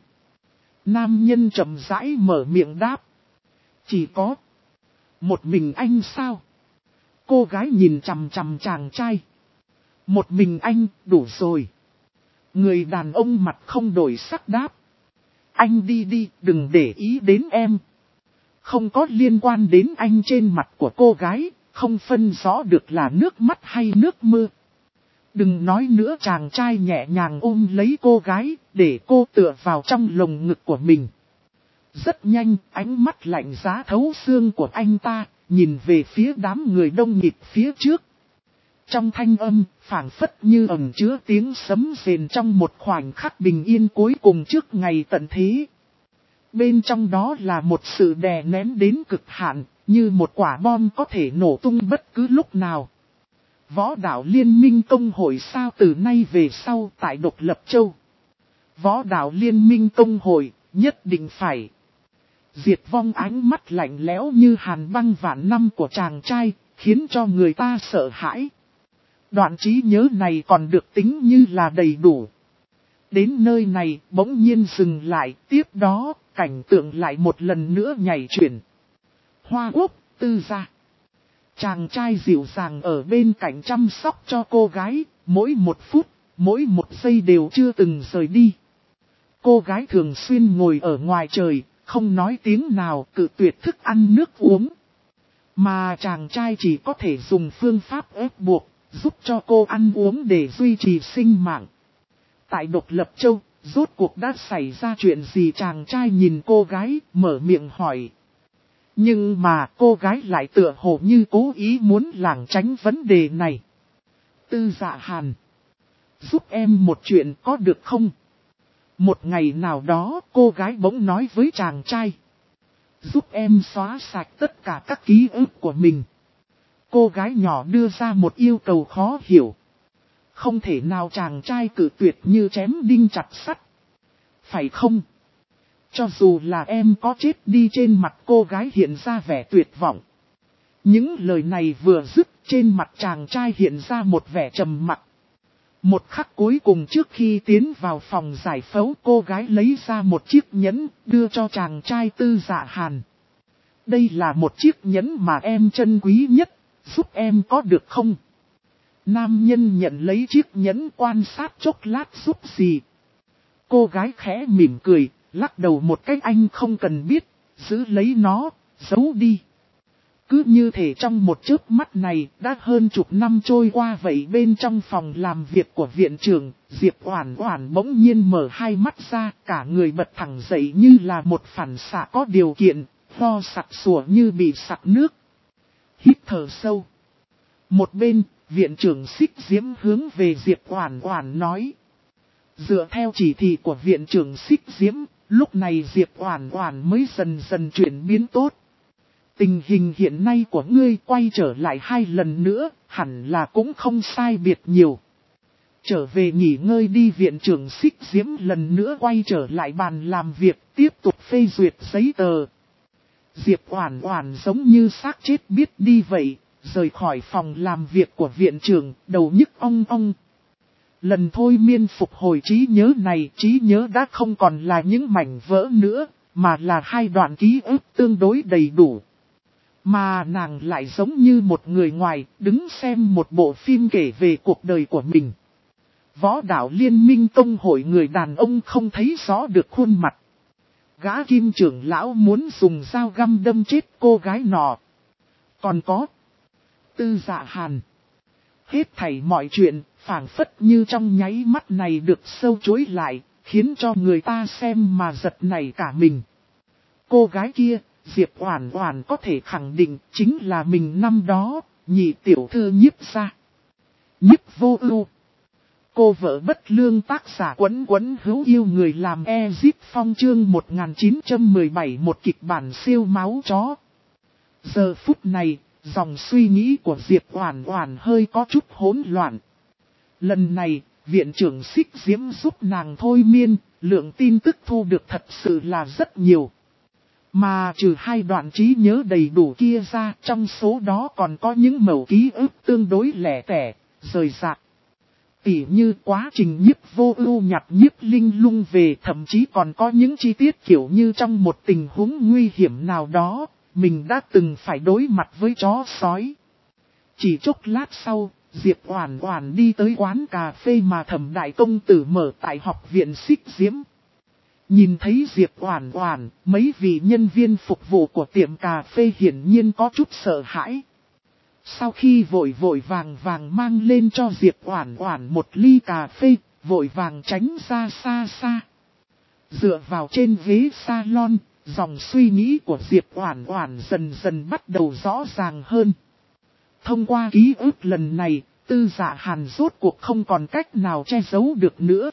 Nam nhân chậm rãi mở miệng đáp. Chỉ có một mình anh sao? Cô gái nhìn chằm chằm chàng trai. Một mình anh, đủ rồi. Người đàn ông mặt không đổi sắc đáp. Anh đi đi, đừng để ý đến em. Không có liên quan đến anh. Trên mặt của cô gái, không phân rõ được là nước mắt hay nước mưa. Đừng nói nữa, chàng trai nhẹ nhàng ôm lấy cô gái, để cô tựa vào trong lồng ngực của mình. Rất nhanh, ánh mắt lạnh giá thấu xương của anh ta, nhìn về phía đám người đông nghịt phía trước. Trong thanh âm, phảng phất như ẩn chứa tiếng sấm rền trong một khoảnh khắc bình yên cuối cùng trước ngày tận thế. Bên trong đó là một sự đè nén đến cực hạn, như một quả bom có thể nổ tung bất cứ lúc nào. Võ đạo liên minh công hội sao? Từ nay về sau tại Độc Lập Châu. Võ đạo liên minh công hội, nhất định phải diệt vong. Ánh mắt lạnh lẽo như hàn băng vạn năm của chàng trai, khiến cho người ta sợ hãi. Đoạn trí nhớ này còn được tính như là đầy đủ. Đến nơi này, bỗng nhiên dừng lại, tiếp đó, cảnh tượng lại một lần nữa nhảy chuyển. Hoa Quốc, Tư gia. Chàng trai dịu dàng ở bên cạnh chăm sóc cho cô gái, mỗi một phút, mỗi một giây đều chưa từng rời đi. Cô gái thường xuyên ngồi ở ngoài trời, không nói tiếng nào, cự tuyệt thức ăn nước uống. Mà chàng trai chỉ có thể dùng phương pháp ép buộc, giúp cho cô ăn uống để duy trì sinh mạng. Tại Độc Lập Châu, rốt cuộc đã xảy ra chuyện gì? Chàng trai nhìn cô gái, mở miệng hỏi. Nhưng mà cô gái lại tựa hồ như cố ý muốn lảng tránh vấn đề này. Tư Dạ Hàn, giúp em một chuyện có được không? Một ngày nào đó, cô gái bỗng nói với chàng trai. Giúp em xóa sạch tất cả các ký ức của mình. Cô gái nhỏ đưa ra một yêu cầu khó hiểu. Không thể nào, chàng trai cự tuyệt như chém đinh chặt sắt. Phải không? Cho dù là em có chết đi. Trên mặt cô gái hiện ra vẻ tuyệt vọng. Những lời này vừa dứt, trên mặt chàng trai hiện ra một vẻ trầm mặc. Một khắc cuối cùng trước khi tiến vào phòng giải phẫu, cô gái lấy ra một chiếc nhẫn, đưa cho chàng trai. Tư Dạ Hàn, đây là một chiếc nhẫn mà em trân quý nhất, giúp em có được không? Nam nhân nhận lấy chiếc nhẫn, quan sát chốc lát. Giúp gì? Cô gái khẽ mỉm cười, lắc đầu một cách. Anh không cần biết, giữ lấy nó, giấu đi. Cứ như thể trong một chớp mắt này, đã hơn chục năm trôi qua vậy. Bên trong phòng làm việc của viện trưởng, Diệp Oản Oản bỗng nhiên mở hai mắt ra, cả người bật thẳng dậy như là một phản xạ có điều kiện, ho sặc sủa như bị sặc nước. Hít thở sâu. Một bên, viện trưởng Xích Diễm hướng về Diệp Oản Oản nói. Dựa theo chỉ thị của viện trưởng Xích Diễm, lúc này Diệp Oản Oản mới dần dần chuyển biến tốt. Tình hình hiện nay của ngươi quay trở lại 2 lần nữa, hẳn là cũng không sai biệt nhiều. Trở về nghỉ ngơi đi, viện trưởng Xích Diễm lần nữa quay trở lại bàn làm việc, tiếp tục phê duyệt giấy tờ. Diệp Oản Oản giống như xác chết biết đi vậy, rời khỏi phòng làm việc của viện trưởng, đầu nhức ong ong. Lần thôi miên phục hồi trí nhớ này, trí nhớ đã không còn là những mảnh vỡ nữa, mà là 2 đoạn ký ức tương đối đầy đủ. Mà nàng lại giống như một người ngoài, đứng xem một bộ phim kể về cuộc đời của mình. Võ đạo liên minh tông hội người đàn ông không thấy rõ được khuôn mặt. Gã Kim trưởng lão muốn dùng dao găm đâm chết cô gái nọ. Còn có Tư Dạ Hàn. Hết thảy mọi chuyện, phảng phất như trong nháy mắt này được sâu chuỗi lại, khiến cho người ta xem mà giật nảy cả mình. Cô gái kia, Diệp Oản Oản có thể khẳng định chính là mình năm đó, nhị tiểu thư Nhiếp gia. Nhiếp Vô Ưu. Cô vợ bất lương tác giả Quấn Quấn hữu yêu người làm Ezip Phong chương 1917 một kịch bản siêu máu chó. Giờ phút này, dòng suy nghĩ của Diệp Oản Oản hơi có chút hỗn loạn. Lần này, viện trưởng Xích Diễm giúp nàng thôi miên, lượng tin tức thu được thật sự là rất nhiều. Mà trừ 2 đoạn trí nhớ đầy đủ kia ra, trong số đó còn có những mẩu ký ức tương đối lẻ tẻ, rời rạc. Tỉ như quá trình Nhiếp Vô Ưu nhặt Nhiếp Linh Lung về, thậm chí còn có những chi tiết kiểu như trong một tình huống nguy hiểm nào đó, mình đã từng phải đối mặt với chó sói. Chỉ chốc lát sau, Diệp Oản Oản đi tới quán cà phê mà Thẩm đại công tử mở tại học viện Xích Diễm. Nhìn thấy Diệp Oản Oản, mấy vị nhân viên phục vụ của tiệm cà phê hiển nhiên có chút sợ hãi. Sau khi vội vàng mang lên cho Diệp Oản Oản một ly cà phê, vội vàng tránh ra xa xa. Dựa vào trên ghế salon, dòng suy nghĩ của Diệp Oản Oản dần dần bắt đầu rõ ràng hơn. Thông qua ký ức lần này, Tư Dạ Hàn rốt cuộc không còn cách nào che giấu được nữa.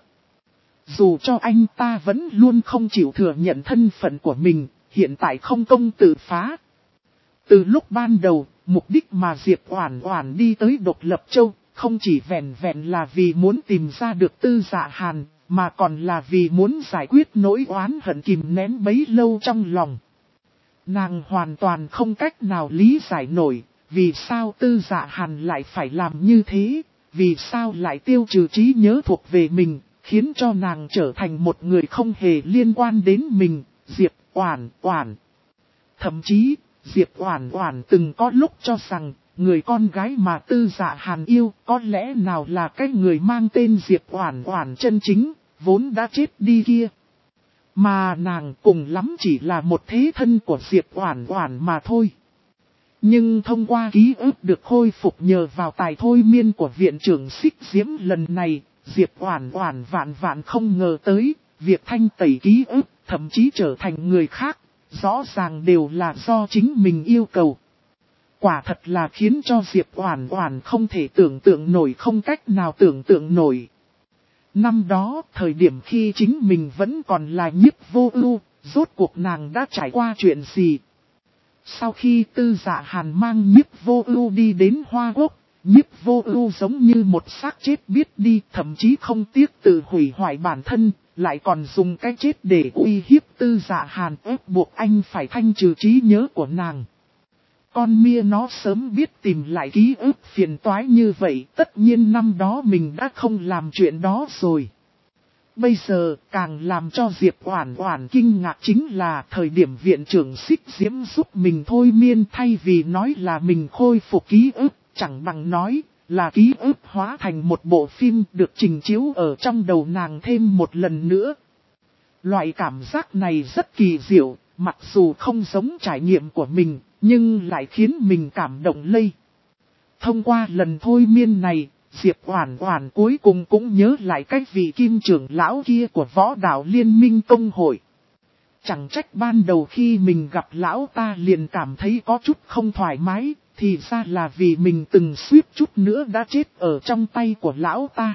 Dù cho anh ta vẫn luôn không chịu thừa nhận thân phận của mình, hiện tại không công tự phá. Từ lúc ban đầu, mục đích mà Diệp Oản Oản đi tới Độc Lập Châu, không chỉ vẹn là vì muốn tìm ra được Tư Dạ Hàn, mà còn là vì muốn giải quyết nỗi oán hận kìm nén bấy lâu trong lòng. Nàng hoàn toàn không cách nào lý giải nổi, vì sao Tư Dạ Hàn lại phải làm như thế, vì sao lại tiêu trừ trí nhớ thuộc về mình, khiến cho nàng trở thành một người không hề liên quan đến mình, Diệp Oản Oản. Thậm chí, Diệp Oản Oản từng có lúc cho rằng, người con gái mà Tư Dạ Hàn yêu có lẽ nào là cái người mang tên Diệp Oản Oản chân chính, vốn đã chết đi kia. Mà nàng cùng lắm chỉ là một thế thân của Diệp Oản Oản mà thôi. Nhưng thông qua ký ức được khôi phục nhờ vào tài thôi miên của viện trưởng Xích Diễm lần này, Diệp Oản Oản vạn không ngờ tới, việc thanh tẩy ký ức, thậm chí trở thành người khác, rõ ràng đều là do chính mình yêu cầu. Quả thật là khiến cho Diệp Oản Oản không thể tưởng tượng nổi, không cách nào tưởng tượng nổi. Năm đó, thời điểm khi chính mình vẫn còn là Nhiếp Vô Ưu, rốt cuộc nàng đã trải qua chuyện gì? Sau khi Tư Dạ Hàn mang Nhiếp Vô Ưu đi đến Hoa Quốc, Nhiếp Vô Ưu giống như một xác chết biết đi, thậm chí không tiếc tự hủy hoại bản thân, lại còn dùng cái chết để uy hiếp Tư Dạ Hàn, ép buộc anh phải thanh trừ trí nhớ của nàng. Con mia nó sớm biết tìm lại ký ức phiền toái như vậy, tất nhiên năm đó mình đã không làm chuyện đó rồi. Bây giờ, càng làm cho Diệp Oản Oản kinh ngạc chính là thời điểm viện trưởng Xích Diễm giúp mình thôi miên, thay vì nói là mình khôi phục ký ức, chẳng bằng nói là ký ức hóa thành một bộ phim được trình chiếu ở trong đầu nàng thêm một lần nữa. Loại cảm giác này rất kỳ diệu, mặc dù không giống trải nghiệm của mình, nhưng lại khiến mình cảm động lây. Thông qua lần thôi miên này, Diệp Oản Oản cuối cùng cũng nhớ lại cái vị Kim trưởng lão kia của Võ đạo Liên minh Tông hội. Chẳng trách ban đầu khi mình gặp lão ta liền cảm thấy có chút không thoải mái, thì ra là vì mình từng suýt chút nữa đã chết ở trong tay của lão ta.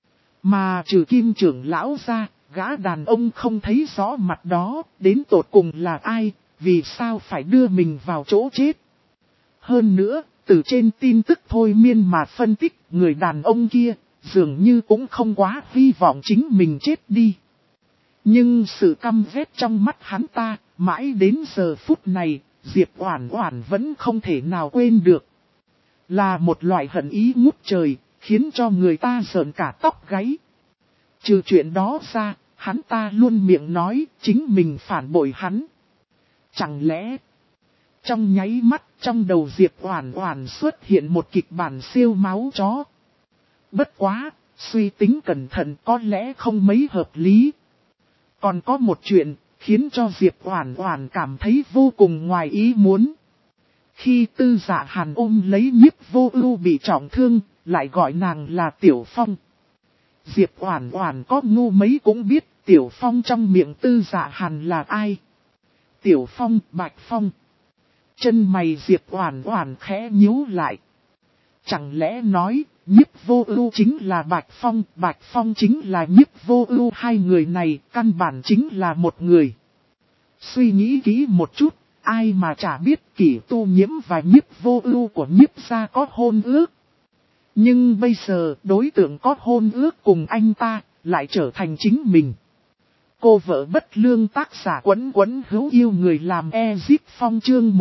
Mà trừ Kim trưởng lão ra, gã đàn ông không thấy rõ mặt đó, đến tột cùng là ai, vì sao phải đưa mình vào chỗ chết. Hơn nữa, từ trên tin tức thôi miên mà phân tích, người đàn ông kia, dường như cũng không quá hy vọng chính mình chết đi. Nhưng sự căm ghét trong mắt hắn ta, mãi đến giờ phút này, Diệp Oản Oản vẫn không thể nào quên được. Là một loại hận ý ngút trời, khiến cho người ta rợn cả tóc gáy. Trừ chuyện đó ra, hắn ta luôn miệng nói chính mình phản bội hắn. Chẳng lẽ, trong nháy mắt trong đầu Diệp Oản Oản xuất hiện một kịch bản siêu máu chó. Bất quá, suy tính cẩn thận có lẽ không mấy hợp lý. Còn có một chuyện, khiến cho Diệp Oản Oản cảm thấy vô cùng ngoài ý muốn. Khi Tư Dạ Hàn ôm lấy Nhiếp Vô Ưu bị trọng thương, lại gọi nàng là Tiểu Phong. Diệp Oản Oản có ngu mấy cũng biết Tiểu Phong trong miệng Tư Dạ Hàn là ai. Tiểu Phong, Bạch Phong. Chân mày Diệp Oản Oản khẽ nhíu lại. Chẳng lẽ nói, Nhiếp Vô Ưu chính là Bạch Phong chính là Nhiếp Vô Ưu, hai người này căn bản chính là một người. Suy nghĩ kỹ một chút, ai mà chả biết Kỷ Tu Nhiễm và Nhiếp Vô Ưu của Nhiếp gia có hôn ước. Nhưng bây giờ đối tượng có hôn ước cùng anh ta lại trở thành chính mình. Cô vợ bất lương tác giả Quấn Quấn hữu yêu người làm Ezip Phong chương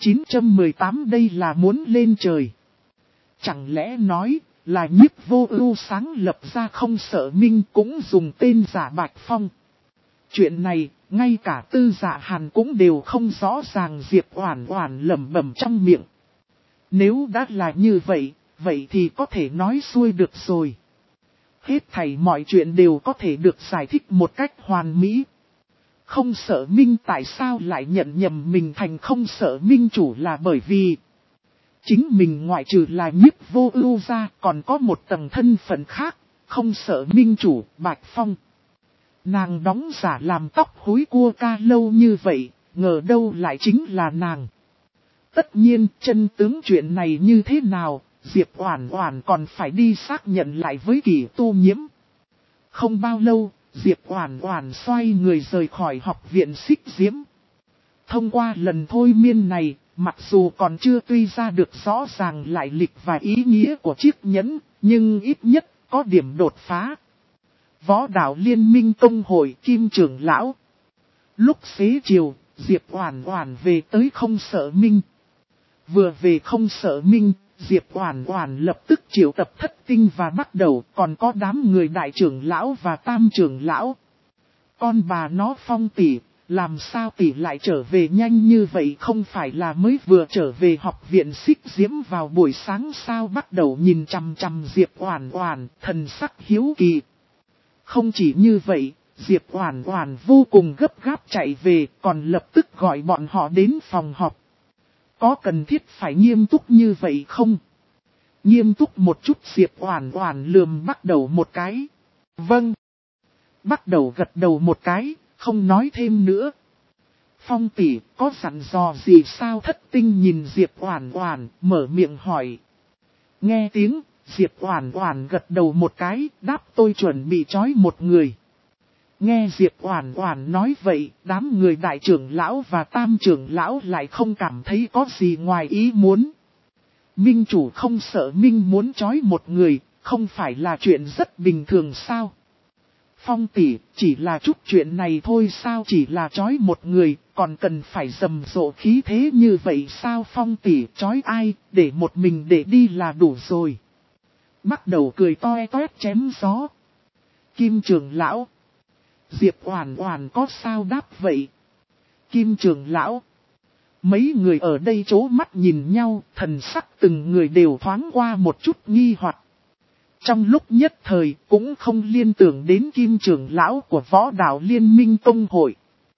1918 đây là muốn lên trời. Chẳng lẽ nói là Nhiếp Vô Ưu sáng lập ra Không Sợ Minh cũng dùng tên giả Bạch Phong. Chuyện này, ngay cả Tư Dạ Hàn cũng đều không rõ ràng. Diệp Oản Oản lẩm bẩm trong miệng. Nếu đã là như vậy, vậy thì có thể nói xuôi được rồi. Hết thảy mọi chuyện đều có thể được giải thích một cách hoàn mỹ. Không Sợ Minh tại sao lại nhận nhầm mình thành Không Sợ Minh chủ là bởi vì chính mình ngoại trừ là Nhiếp Vô Ưu ra còn có một tầng thân phận khác, Không Sợ Minh chủ, Bạch Phong. Nàng đóng giả làm tóc húi cua ca lâu như vậy, ngờ đâu lại chính là nàng. Tất nhiên, chân tướng chuyện này như thế nào, Diệp Oản Oản còn phải đi xác nhận lại với Kỷ Tu Nhiễm. Không bao lâu, Diệp Oản Oản xoay người rời khỏi học viện Xích Diễm. Thông qua lần thôi miên này, mặc dù còn chưa tuy ra được rõ ràng lại lịch và ý nghĩa của chiếc nhẫn, nhưng ít nhất có điểm đột phá. Võ đạo liên minh tông hội Kim trưởng lão. Lúc xế chiều, Diệp Oản Oản về tới Không Sợ Minh. Vừa về Không Sợ Minh, Diệp Oản Oản lập tức triệu tập thất tinh và bắt đầu còn có đám người đại trưởng lão và tam trưởng lão. Con bà nó Phong tỷ, làm sao tỷ lại trở về nhanh như vậy, không phải là mới vừa trở về học viện Xích Diễm vào buổi sáng sao? Bắt đầu nhìn chằm chằm Diệp Oản Oản, thần sắc hiếu kỳ. Không chỉ như vậy, Diệp Oản Oản vô cùng gấp gáp chạy về, còn lập tức gọi bọn họ đến phòng họp. Có cần thiết phải nghiêm túc như vậy không? Nghiêm túc một chút. Diệp Oản Oản lườm bắt đầu một cái. Vâng. Bắt đầu gật đầu một cái, không nói thêm nữa. Phong tỷ, có dặn dò gì sao? Thất tinh nhìn Diệp Oản Oản, mở miệng hỏi. Nghe tiếng, Diệp Oản Oản gật đầu một cái, đáp tôi chuẩn bị trói một người. Nghe Diệp Oản Oản nói vậy, đám người đại trưởng lão và tam trưởng lão lại không cảm thấy có gì ngoài ý muốn. Minh chủ Không Sợ Minh muốn trói một người, không phải là chuyện rất bình thường sao? Phong tỷ, chỉ là chút chuyện này thôi sao? Chỉ là trói một người, còn cần phải rầm rộ khí thế như vậy sao? Phong tỷ, trói ai, để một mình để đi là đủ rồi. Bắt đầu cười toe toét chém gió. Kim trưởng lão. Diệp Oản Oản có sao đáp vậy? Kim trưởng lão. Mấy người ở đây chố mắt nhìn nhau, thần sắc từng người đều thoáng qua một chút nghi hoặc. Trong lúc nhất thời cũng không liên tưởng đến Kim trưởng lão của Võ đạo Liên minh tông hội.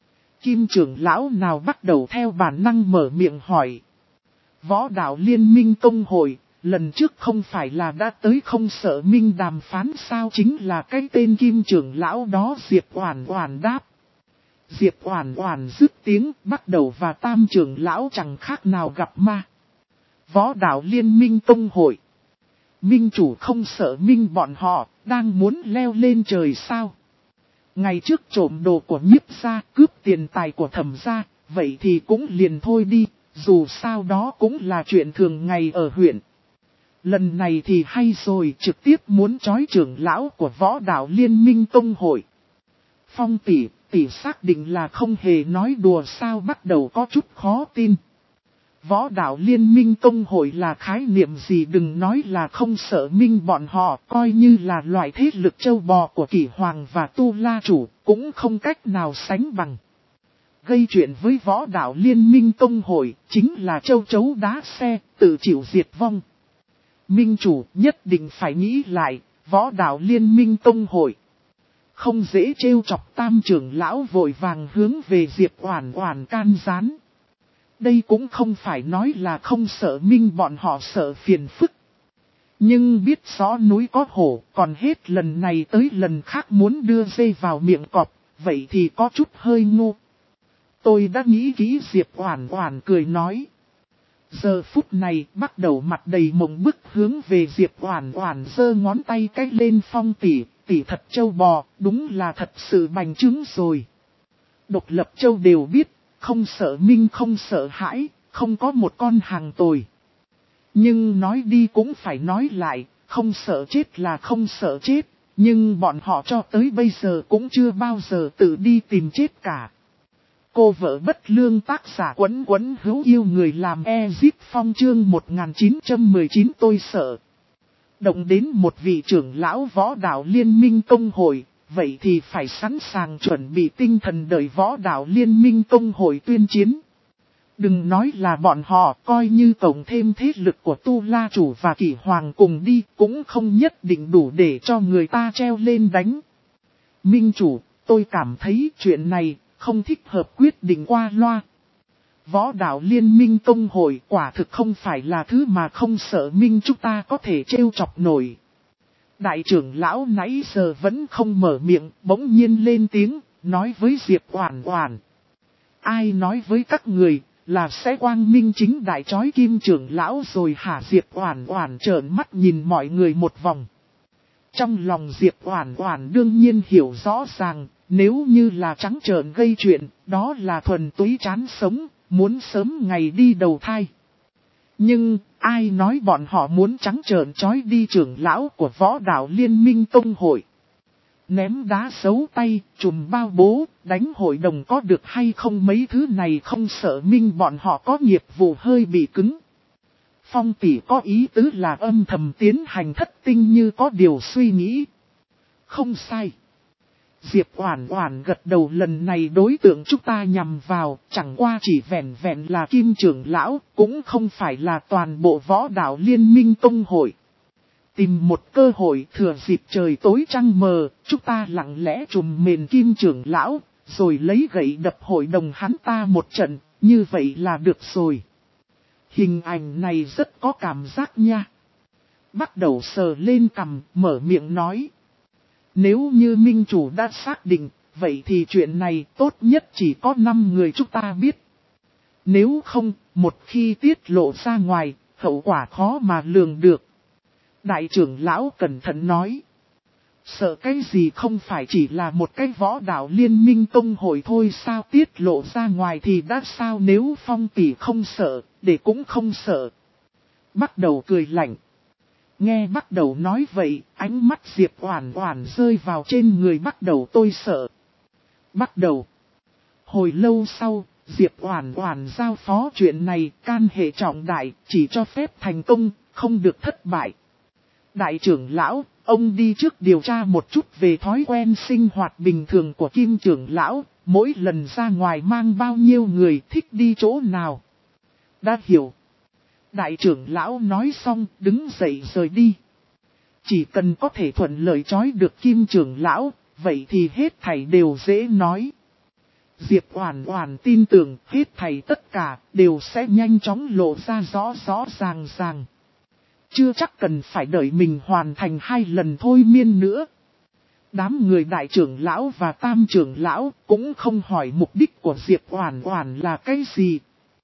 Kim trưởng lão nào bắt đầu theo bản năng mở miệng hỏi. Võ đạo Liên minh tông hội, lần trước không phải là đã tới Không Sợ Minh đàm phán sao? Chính là cái tên Kim trưởng lão đó. Diệp Oản Oản đáp. Diệp Oản Oản dứt tiếng, bắt đầu và tam trưởng lão chẳng khác nào gặp ma. Võ đạo liên minh tông hội. Minh chủ không sợ minh bọn họ, đang muốn leo lên trời sao? Ngày trước trộm đồ của Nhiếp gia, cướp tiền tài của Thẩm gia, vậy thì cũng liền thôi đi, dù sao đó cũng là chuyện thường ngày ở huyện. Lần này thì hay rồi, trực tiếp muốn trói trưởng lão của võ đạo liên minh tông hội. Phong tỷ xác định là không hề nói đùa sao, bắt đầu có chút khó tin. Võ đạo liên minh tông hội là khái niệm gì, đừng nói là không sợ minh bọn họ, coi như là loại thế lực châu bò của Kỷ Hoàng và Tu La Chủ, cũng không cách nào sánh bằng. Gây chuyện với võ đạo liên minh tông hội, chính là châu chấu đá xe, tự chịu diệt vong. Minh chủ nhất định phải nghĩ lại, võ đạo liên minh tông hội. Không dễ trêu chọc. Tam trưởng lão vội vàng hướng về Diệp Oản Oản can gián. Đây cũng không phải nói là không sợ minh bọn họ sợ phiền phức. Nhưng biết rõ núi có hổ, còn hết lần này tới lần khác muốn đưa dây vào miệng cọp, vậy thì có chút hơi ngu. Tôi đã nghĩ kỹ, Diệp Oản Oản cười nói. Giờ phút này bắt đầu mặt đầy mộng bức hướng về Diệp Oản Oản giơ ngón tay cái lên. Phong tỷ thật châu bò, đúng là thật sự bành trướng rồi. Độc lập châu đều biết, không sợ minh không sợ hãi, không có một con hàng tồi. Nhưng nói đi cũng phải nói lại, không sợ chết là không sợ chết, nhưng bọn họ cho tới bây giờ cũng chưa bao giờ tự đi tìm chết cả. Cô vợ bất lương tác giả Quấn Quấn hữu yêu người làm Ezip Phong chương 1919 tôi sợ. Động đến một vị trưởng lão võ đạo liên minh tông hội, vậy thì phải sẵn sàng chuẩn bị tinh thần đợi võ đạo liên minh tông hội tuyên chiến. Đừng nói là bọn họ, coi như tổng thêm thế lực của Tu La Chủ và Kỷ Hoàng cùng đi, cũng không nhất định đủ để cho người ta treo lên đánh. Minh chủ, tôi cảm thấy chuyện này không thích hợp quyết định qua loa. Võ đạo liên minh tông hội quả thực không phải là thứ mà không sợ minh chúng ta có thể trêu chọc nổi. Đại trưởng lão nãy giờ vẫn không mở miệng, bỗng nhiên lên tiếng, nói với Diệp Oản Oản. Ai nói với các người, là sẽ quang minh chính đại chói Kim trưởng lão rồi hả? Diệp Oản Oản trợn mắt nhìn mọi người một vòng. Trong lòng Diệp Oản Oản đương nhiên hiểu rõ ràng, nếu như là trắng trợn gây chuyện, đó là thuần túy chán sống, muốn sớm ngày đi đầu thai. Nhưng, ai nói bọn họ muốn trắng trợn chói đi trưởng lão của võ đạo liên minh tông hội? Ném đá xấu tay, trùm bao bố, đánh hội đồng có được hay không, mấy thứ này không sợ minh bọn họ có nghiệp vụ hơi bị cứng. Phong tỷ có ý tứ là âm thầm tiến hành thất tinh như có điều suy nghĩ. Không sai. Diệp Oản Oản gật đầu, lần này đối tượng chúng ta nhằm vào chẳng qua chỉ vẹn vẹn là Kim trưởng lão, cũng không phải là toàn bộ võ đạo liên minh tông hội. Tìm một cơ hội thừa dịp trời tối trăng mờ, chúng ta lặng lẽ trùm mền Kim trưởng lão, rồi lấy gậy đập hội đồng hắn ta một trận, như vậy là được rồi. Hình ảnh này rất có cảm giác nha. Bắt đầu sờ lên cằm, mở miệng nói. Nếu như minh chủ đã xác định, vậy thì chuyện này tốt nhất chỉ có 5 người chúng ta biết. Nếu không, một khi tiết lộ ra ngoài, hậu quả khó mà lường được. Đại trưởng lão cẩn thận nói. Sợ cái gì, không phải chỉ là một cái võ đạo liên minh tông hội thôi sao, tiết lộ ra ngoài thì đã sao, nếu Phong tỷ không sợ, để cũng không sợ. Bắt đầu cười lạnh. Nghe bắt đầu nói vậy, ánh mắt Diệp Oản Oản rơi vào trên người bắt đầu. Tôi sợ. Bắt đầu. Hồi lâu sau, Diệp Oản Oản giao phó chuyện này, can hệ trọng đại, chỉ cho phép thành công, không được thất bại. Đại trưởng lão, ông đi trước điều tra một chút về thói quen sinh hoạt bình thường của Kim trưởng lão, mỗi lần ra ngoài mang bao nhiêu người, thích đi chỗ nào. Đã hiểu. Đại trưởng lão nói xong, đứng dậy rời đi. Chỉ cần có thể thuận lợi trói được Kim trưởng lão, vậy thì hết thảy đều dễ nói. Diệp Oản Oản tin tưởng hết thảy tất cả đều sẽ nhanh chóng lộ ra rõ ràng. Chưa chắc cần phải đợi mình hoàn thành 2 lần thôi miên nữa. Đám người đại trưởng lão và tam trưởng lão cũng không hỏi mục đích của Diệp Oản Oản là cái gì.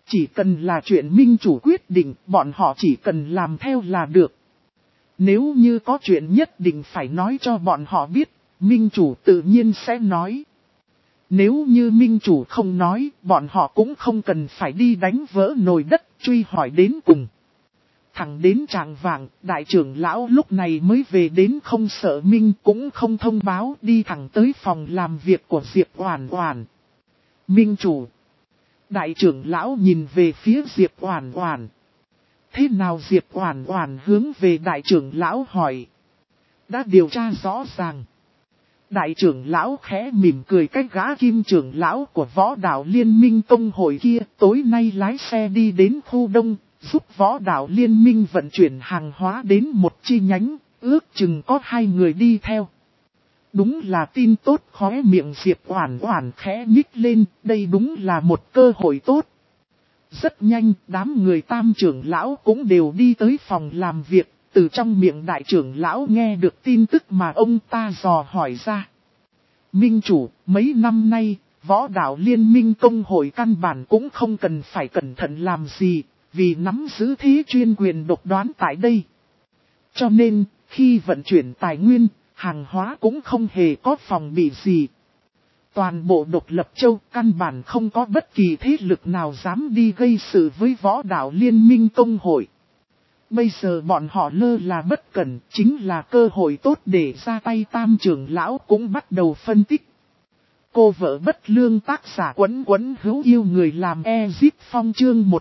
Chỉ cần là chuyện minh chủ quyết định, bọn họ chỉ cần làm theo là được. Nếu như có chuyện nhất định phải nói cho bọn họ biết, minh chủ tự nhiên sẽ nói. Nếu như minh chủ không nói, bọn họ cũng không cần phải đi đánh vỡ nồi đất, truy hỏi đến cùng. Thẳng đến chạng vạng, đại trưởng lão lúc này mới về đến, không sợ minh cũng không thông báo, đi thẳng tới phòng làm việc của Diệp Oản Oản. Minh chủ. Đại trưởng lão nhìn về phía Diệp Oản Oản. Thế nào? Diệp Oản Oản hướng về đại trưởng lão hỏi. Đã điều tra rõ ràng. Đại trưởng lão khẽ mỉm cười, cái gã kim trưởng lão của Võ Đạo Liên Minh Tông hội kia tối nay lái xe đi đến khu đông, giúp Võ Đạo Liên Minh vận chuyển hàng hóa đến một chi nhánh, ước chừng có 2 người đi theo. Đúng là tin tốt. Khóe miệng Diệp Oản Oản khẽ nhích lên, đây đúng là một cơ hội tốt. Rất nhanh, đám người Tam trưởng lão cũng đều đi tới phòng làm việc, từ trong miệng đại trưởng lão nghe được tin tức mà ông ta dò hỏi ra. Minh chủ, mấy năm nay, Võ Đạo Liên Minh Công hội căn bản cũng không cần phải cẩn thận làm gì, vì nắm giữ thế chuyên quyền độc đoán tại đây. Cho nên, khi vận chuyển tài nguyên, hàng hóa cũng không hề có phòng bị gì. Toàn bộ độc lập châu căn bản không có bất kỳ thế lực nào dám đi gây sự với Võ Đạo Liên Minh Công hội. Bây giờ bọn họ lơ là bất cẩn, chính là cơ hội tốt để ra tay. Tam trưởng lão cũng bắt đầu phân tích. Cô vợ bất lương tác giả Quấn Quấn hữu yêu người làm Ezip Phong chương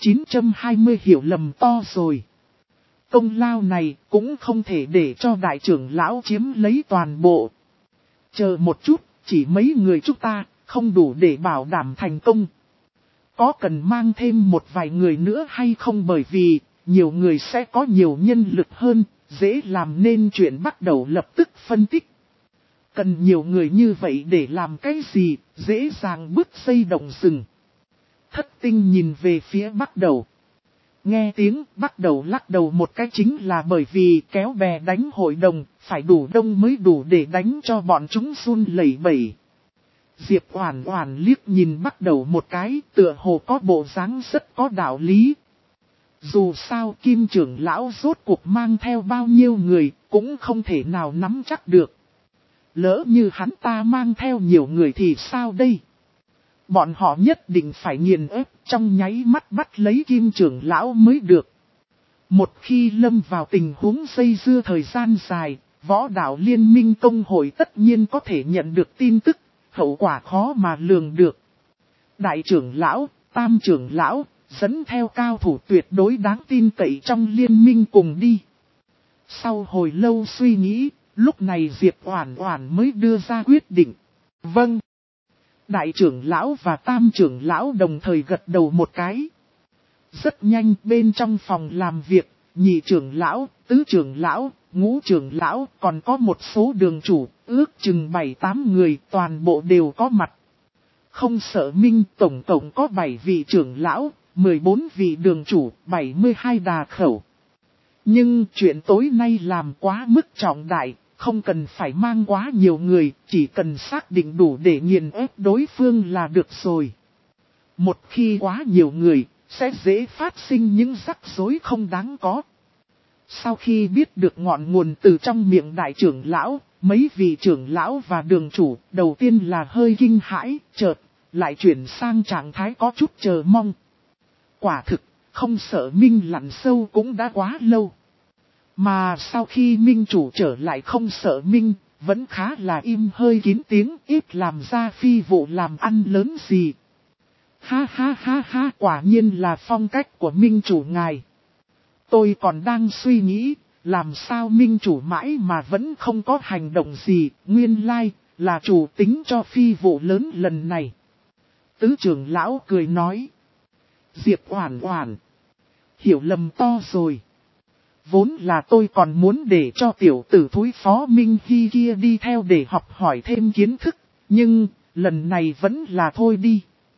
1920 hiểu lầm to rồi. Công lao này cũng không thể để cho đại trưởng lão chiếm lấy toàn bộ. Chờ một chút, chỉ mấy người chúng ta, không đủ để bảo đảm thành công. Có cần mang thêm một vài người nữa hay không? Bởi vì, nhiều người sẽ có nhiều nhân lực hơn, dễ làm nên chuyện. Bắt đầu lập tức phân tích. Cần nhiều người như vậy để làm cái gì? Dễ dàng bứt dây động rừng. Thất tinh nhìn về phía Bắt Đầu. Nghe tiếng Bắt Đầu lắc đầu một cái, chính là bởi vì kéo bè đánh hội đồng, phải đủ đông mới đủ để đánh cho bọn chúng run lẩy bẩy. Diệp Oản Oản liếc nhìn Bắt Đầu một cái, tựa hồ có bộ dáng rất có đạo lý. Dù sao Kim trưởng lão rốt cuộc mang theo bao nhiêu người, cũng không thể nào nắm chắc được. Lỡ như hắn ta mang theo nhiều người thì sao đây? Bọn họ nhất định phải nghiền ép, trong nháy mắt bắt lấy Kim trưởng lão mới được. Một khi lâm vào tình huống dây dưa thời gian dài, Võ Đạo Liên Minh Công hội tất nhiên có thể nhận được tin tức, hậu quả khó mà lường được. Đại trưởng lão, Tam trưởng lão, dẫn theo cao thủ tuyệt đối đáng tin cậy trong liên minh cùng đi. Sau hồi lâu suy nghĩ, lúc này Diệp Oản Oản mới đưa ra quyết định. Vâng. Đại trưởng lão và Tam trưởng lão đồng thời gật đầu một cái. Rất nhanh bên trong phòng làm việc, nhị trưởng lão, tứ trưởng lão, ngũ trưởng lão, còn có một số đường chủ, ước chừng 7-8 người, toàn bộ đều có mặt. Không sợ minh, tổng cộng có 7 vị trưởng lão, 14 vị đường chủ, 72 đà khẩu. Nhưng chuyện tối nay làm quá mức trọng đại, không cần phải mang quá nhiều người, chỉ cần xác định đủ để nghiền ép đối phương là được rồi. Một khi quá nhiều người, sẽ dễ phát sinh những rắc rối không đáng có. Sau khi biết được ngọn nguồn từ trong miệng đại trưởng lão, mấy vị trưởng lão và đường chủ, đầu tiên là hơi kinh hãi, chợt lại chuyển sang trạng thái có chút chờ mong. Quả thực, không sợ minh lặn sâu cũng đã quá lâu. Mà sau khi minh chủ trở lại không sợ minh, vẫn khá là im hơi kín tiếng, ít làm ra phi vụ làm ăn lớn gì. Ha ha ha ha, quả nhiên là phong cách của minh chủ ngài. Tôi còn đang suy nghĩ, làm sao minh chủ mãi mà vẫn không có hành động gì, nguyên lai, là chủ tính cho phi vụ lớn lần này. Tứ trưởng lão cười nói. Diệp Oản Oản, hiểu lầm to rồi. Vốn là tôi còn muốn để cho tiểu tử thúi Phó Minh Hy kia đi theo để học hỏi thêm kiến thức, nhưng lần này vẫn là thôi đi.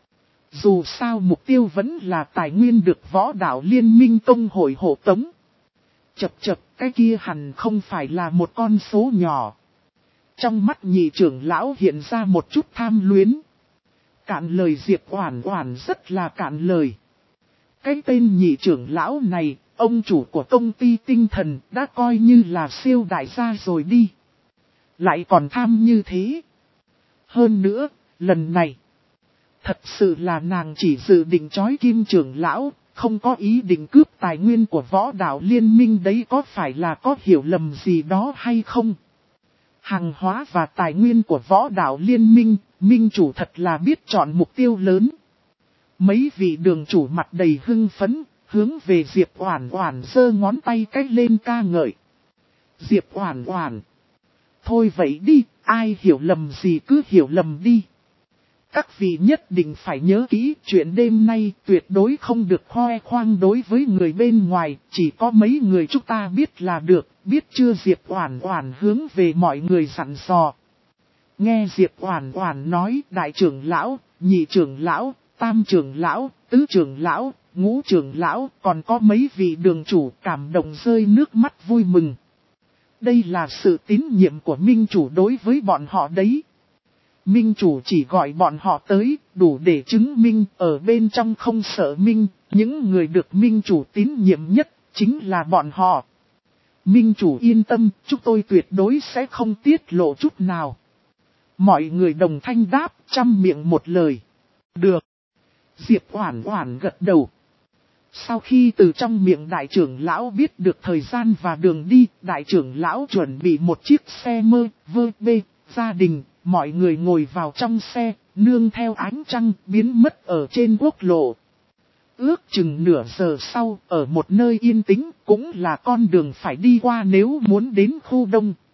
Dù sao mục tiêu vẫn là tài nguyên được Võ Đạo Liên Minh Công hội hộ tống. Chập chập, cái kia hẳn không phải là một con số nhỏ. Trong mắt nhị trưởng lão hiện ra một chút tham luyến. Cạn lời Diệp Oản Oản rất là cạn lời. Cái tên nhị trưởng lão này, ông chủ của công ty tinh thần đã coi như là siêu đại gia rồi đi. Lại còn tham như thế. Hơn nữa, lần này, thật sự là nàng chỉ dự định trói Kim trưởng lão, không có ý định cướp tài nguyên của võ đạo liên minh đấy, có phải là có hiểu lầm gì đó hay không? Hàng hóa và tài nguyên của võ đạo liên minh, minh chủ thật là biết chọn mục tiêu lớn. Mấy vị đường chủ mặt đầy hưng phấn, hướng về Diệp Oản Oản giơ ngón tay cách lên ca ngợi. Diệp Oản Oản, thôi vậy đi, ai hiểu lầm gì cứ hiểu lầm đi. Các vị nhất định phải nhớ kỹ, chuyện đêm nay tuyệt đối không được khoe khoang đối với người bên ngoài, chỉ có mấy người chúng ta biết là được, biết chưa? Diệp Oản Oản hướng về mọi người dặn dò. Nghe Diệp Oản Oản nói, đại trưởng lão, nhị trưởng lão, tam trưởng lão, tứ trưởng lão, ngũ trưởng lão, còn có mấy vị đường chủ cảm động rơi nước mắt vui mừng. Đây là sự tín nhiệm của minh chủ đối với bọn họ đấy. Minh chủ chỉ gọi bọn họ tới, đủ để chứng minh ở bên trong không sợ minh, những người được minh chủ tín nhiệm nhất, chính là bọn họ. Minh chủ yên tâm, chúng tôi tuyệt đối sẽ không tiết lộ chút nào. Mọi người đồng thanh đáp, trăm miệng một lời. Được. Diệp Oản Oản gật đầu. Sau khi từ trong miệng đại trưởng lão biết được thời gian và đường đi, đại trưởng lão chuẩn bị một chiếc xe mơ, vơ bê, gia đình, mọi người ngồi vào trong xe, nương theo ánh trăng biến mất ở trên quốc lộ. Ước chừng nửa giờ sau, ở một nơi yên tĩnh, cũng là con đường phải đi qua nếu muốn đến khu đông.